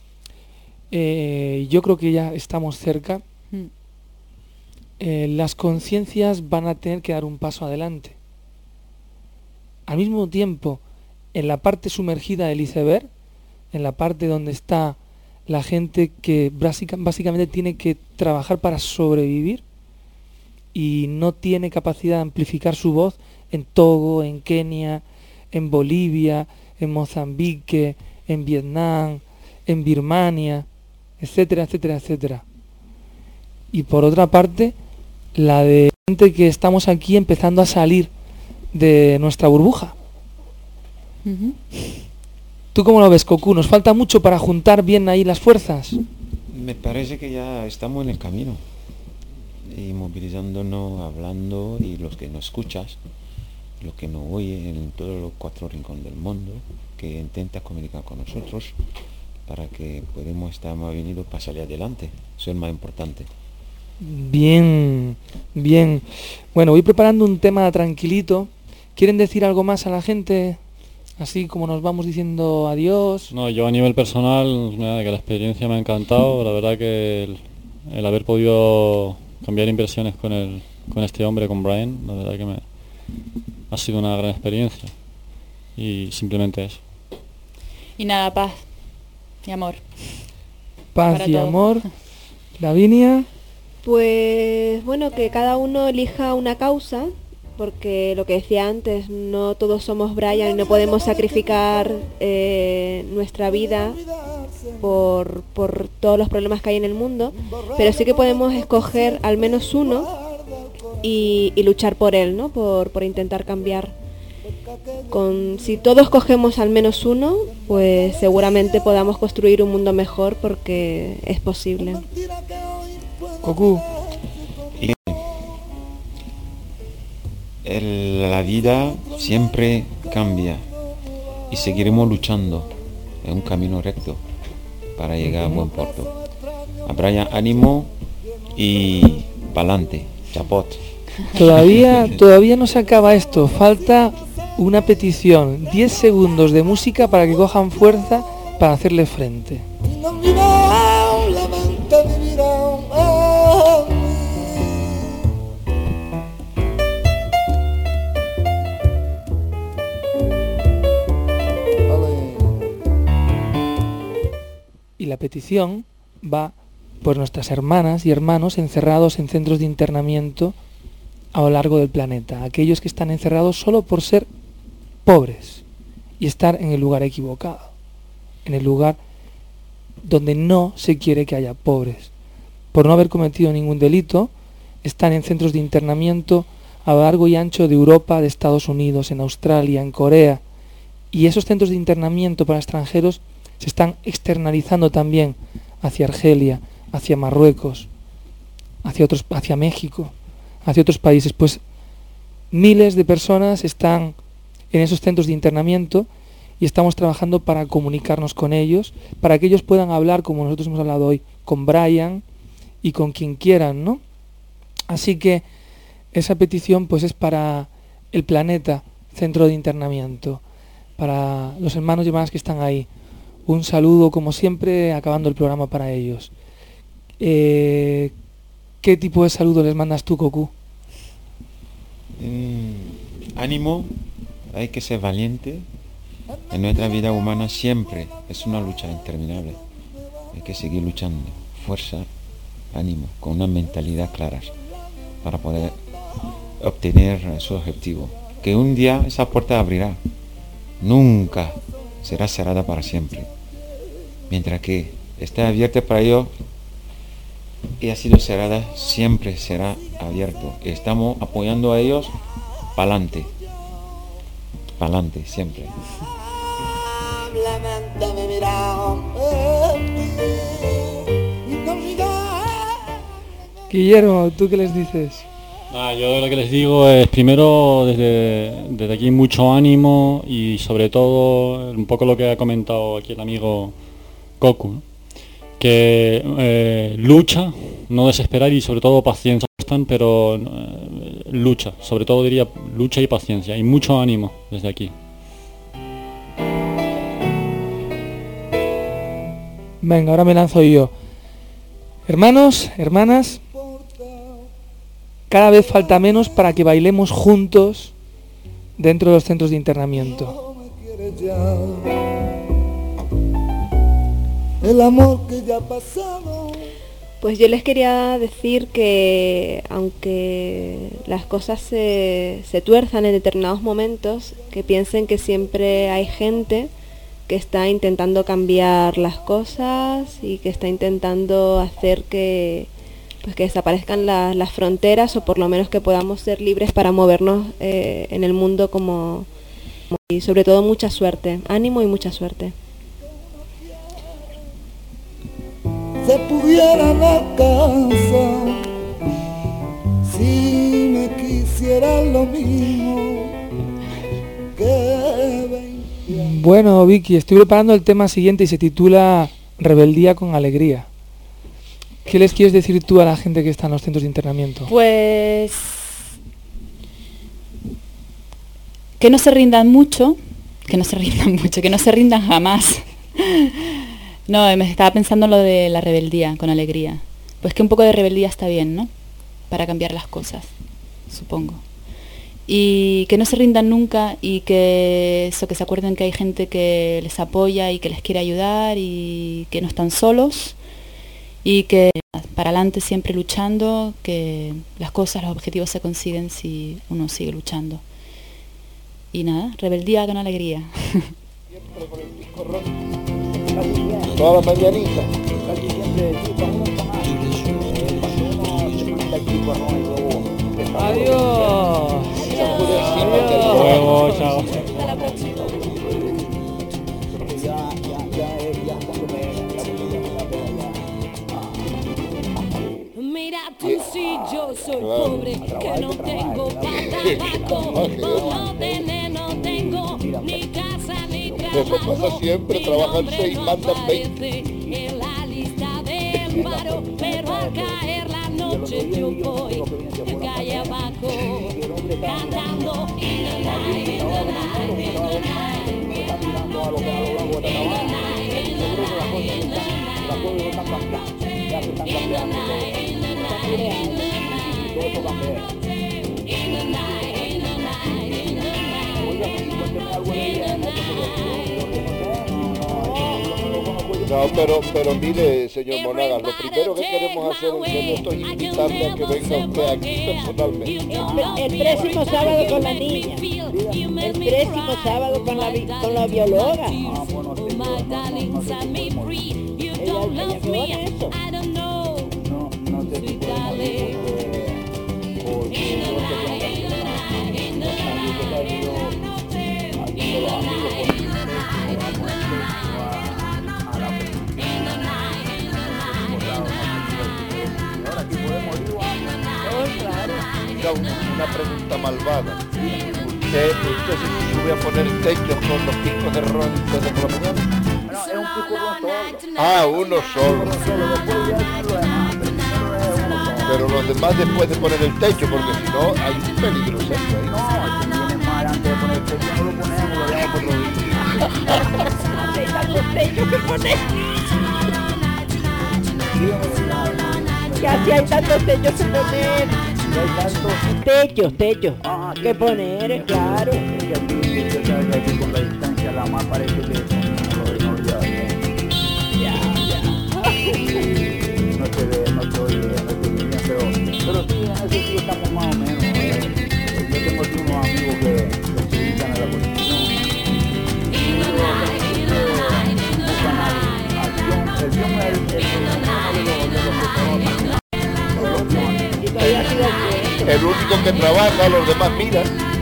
eh, yo creo que ya estamos cerca. Mm. Eh, las conciencias van a tener que dar un paso adelante. Al mismo tiempo, en la parte sumergida del iceberg, en la parte donde está la gente que básica- básicamente tiene que trabajar para sobrevivir y no tiene capacidad de amplificar su voz en Togo, en Kenia, en Bolivia, en Mozambique, en Vietnam, en Birmania, etcétera, etcétera, etcétera. Y por otra parte, la de gente que estamos aquí empezando a salir de nuestra burbuja. Ujú. ¿Tú cómo lo ves, Cocu? ¿Nos falta mucho para juntar bien ahí las fuerzas? Me parece que ya estamos en el camino. Y movilizándonos, hablando, y los que no escuchas, los que no oyen en todos los cuatro rincones del mundo, que intenta comunicar con nosotros, para que podamos estar más unidos para salir adelante. Eso es más importante. Bien, bien. Bueno, voy preparando un tema tranquilito. ¿Quieren decir algo más a la gente? Así como nos vamos diciendo adiós. No, yo a nivel personal, nada, que la experiencia me ha encantado. La verdad que el, el haber podido cambiar impresiones con el, con este hombre, con Brian, la verdad que me ha sido una gran experiencia. Y simplemente eso. Y nada, paz y amor. Paz Para y todos. amor. Lavinia. Pues bueno, que cada uno elija una causa, porque lo que decía antes, no todos somos Brian y no podemos sacrificar eh, nuestra vida por, por todos los problemas que hay en el mundo, pero sí que podemos escoger al menos uno y, y luchar por él, ¿no? Por, por intentar cambiar. Con, si todos cogemos al menos uno, pues seguramente podamos construir un mundo mejor, porque es posible. Cocu. Y el- la vida siempre cambia y seguiremos luchando en un camino recto para llegar a buen puerto. A Brian, ánimo y pa'lante, chapot. Todavía, todavía no se acaba esto. Falta una petición. diez segundos de música para que cojan fuerza para hacerle frente. Y la petición va por nuestras hermanas y hermanos encerrados en centros de internamiento a lo largo del planeta, aquellos que están encerrados solo por ser pobres y estar en el lugar equivocado, en el lugar donde no se quiere que haya pobres. Por no haber cometido ningún delito, están en centros de internamiento a lo largo y ancho de Europa, de Estados Unidos, en Australia, en Corea, y esos centros de internamiento para extranjeros se están externalizando también hacia Argelia, hacia Marruecos, hacia otros, hacia México, hacia otros países. Pues miles de personas están en esos centros de internamiento y estamos trabajando para comunicarnos con ellos, para que ellos puedan hablar, como nosotros hemos hablado hoy, con Brian y con quien quieran, ¿no? Así que esa petición pues es para el planeta centro de internamiento, para los hermanos y hermanas que están ahí. Un saludo, como siempre, acabando el programa para ellos. Eh, ¿Qué tipo de saludo les mandas tú, Cocu? Mm, ánimo, hay que ser valiente. En nuestra vida humana siempre es una lucha interminable. Hay que seguir luchando. Fuerza, ánimo, con una mentalidad clara para poder obtener su objetivo. Que un día esa puerta abrirá. Nunca será cerrada para siempre. Mientras que esté abierta para ellos y ha sido cerrada, siempre será abierto. Estamos apoyando a ellos pa'lante. Pa'lante, siempre. Guillermo, ¿tú qué les dices? Ah, yo lo que les digo es, primero, desde, desde aquí mucho ánimo y sobre todo un poco lo que ha comentado aquí el amigo Cocu, ¿no? Que eh, lucha, no desesperar y sobre todo paciencia, pero eh, lucha, sobre todo diría lucha y paciencia y mucho ánimo desde aquí. Venga, ahora me lanzo yo. Hermanos, hermanas, cada vez falta menos para que bailemos juntos dentro de los centros de internamiento. El amor que ya ha pasado. Pues yo les quería decir que aunque las cosas se, se tuerzan en determinados momentos, que piensen que siempre hay gente que está intentando cambiar las cosas y que está intentando hacer que, pues que desaparezcan la, las fronteras, o por lo menos que podamos ser libres para movernos eh, en el mundo como, como... Y sobre todo mucha suerte, ánimo y mucha suerte. Se pudiera la casa si me quisiera lo mismo que veinte. Bueno, Vicky, estoy preparando el tema siguiente y se titula rebeldía con alegría. ¿Qué les quieres decir tú a la gente que está en los centros de internamiento? Pues que no se rindan mucho, que no se rindan mucho, que no se rindan jamás. No, me estaba pensando en lo de la rebeldía con alegría. Pues que un poco de rebeldía está bien, ¿no? Para cambiar las cosas, supongo. Y que no se rindan nunca y que eso, que se acuerden que hay gente que les apoya y que les quiere ayudar y que no están solos y que para adelante siempre luchando, que las cosas, los objetivos se consiguen si uno sigue luchando. Y nada, rebeldía con alegría. Toda la mañanita, casi siempre Adiós. Luego, chao. Mira tú si yo soy pobre, que no tengo tabaco, no tener, no tengo ni casa ni trabajo. Eso pasa siempre, trabajan seis, mandan veinte. En la lista del paro, pero al caer la noche yo voy de calle abajo, cantando in the night, in the night, in the night, in the night, in the night, in the night, in the No, pero, pero mire, señor Monagas, lo primero que queremos hacer en serio esto es invitarle a que venga usted aquí personalmente. El próximo sábado con la niña. El próximo sábado con la, con la bióloga. Ah, bueno, sí, no, no, no sé si podemos ir. Ella, ella quedó en eso. No, no sé si podemos ir porque... porque yo sé que los amigos con una pregunta malvada. ¿Usted, usted se sube a poner techos con los picos de ron desde por la mañana? No, es un pico ron solo. Ah, uno solo. Uno solo, después ya hay lo demás, pero primero es uno solo. Pero los demás después de poner el techo, porque si no hay un peligro serio ahí. No, si viene mal antes de poner el techo no lo ponemos, lo dejamos por otro día. Hay tantos techos que poner. Casi hay tantos techos que poner. Hay tantos techos, techos ah, que poner, claro. Es que aquí, usted sabe que aquí con la distancia la más parece que lo de Noria. Ya, ya. No se ve, no se oye, no se ve bien, pero, pero sí, en ese sí estamos más o menos. ¿eh? Yo tengo aquí unos amigos que, que se dedican a la posición. Buscan al, al guión. El guión es el, el, el, el, de los, de los que trabajan. El único que trabaja, los demás miran.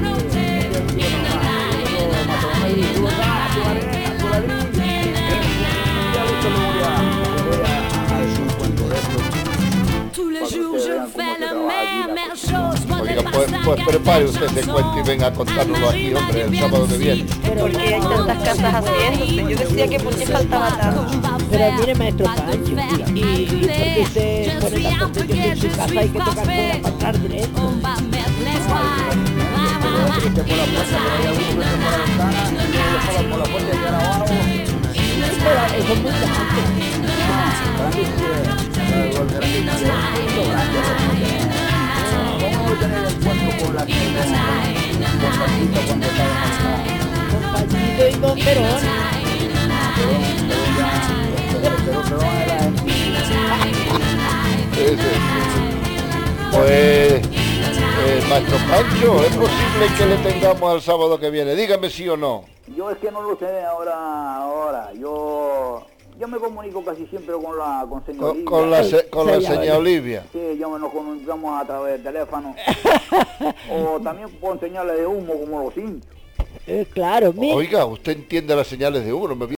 Oiga, pues, pues prepare usted ese cuento y venga a contárnoslo aquí, hombre, el sábado que viene. Porque hay tantas casas haciéndose. Yo decía que por qué faltaba tanto. Pero mire, maestro Pancho, y, y porque usted pone tantos techos en su casa hay que tocar fuera para entrar directo. Eso es muy vamos a tener encuentro con la tienda con Paquito cuando estaba en con Paquito y con Perón. Pues, eh, maestro Pancho, ¿es posible que le tengamos al sábado que viene? Dígame sí o no. Yo es que no lo sé ahora, ahora. Yo yo me comunico casi siempre con la con señor Con, Olivia. con la, se, con la señora Olivia. Sí, yo nos comunicamos a través del teléfono. O también con señales de humo como los indios. Eh, claro, Oiga, usted entiende las señales de humo, me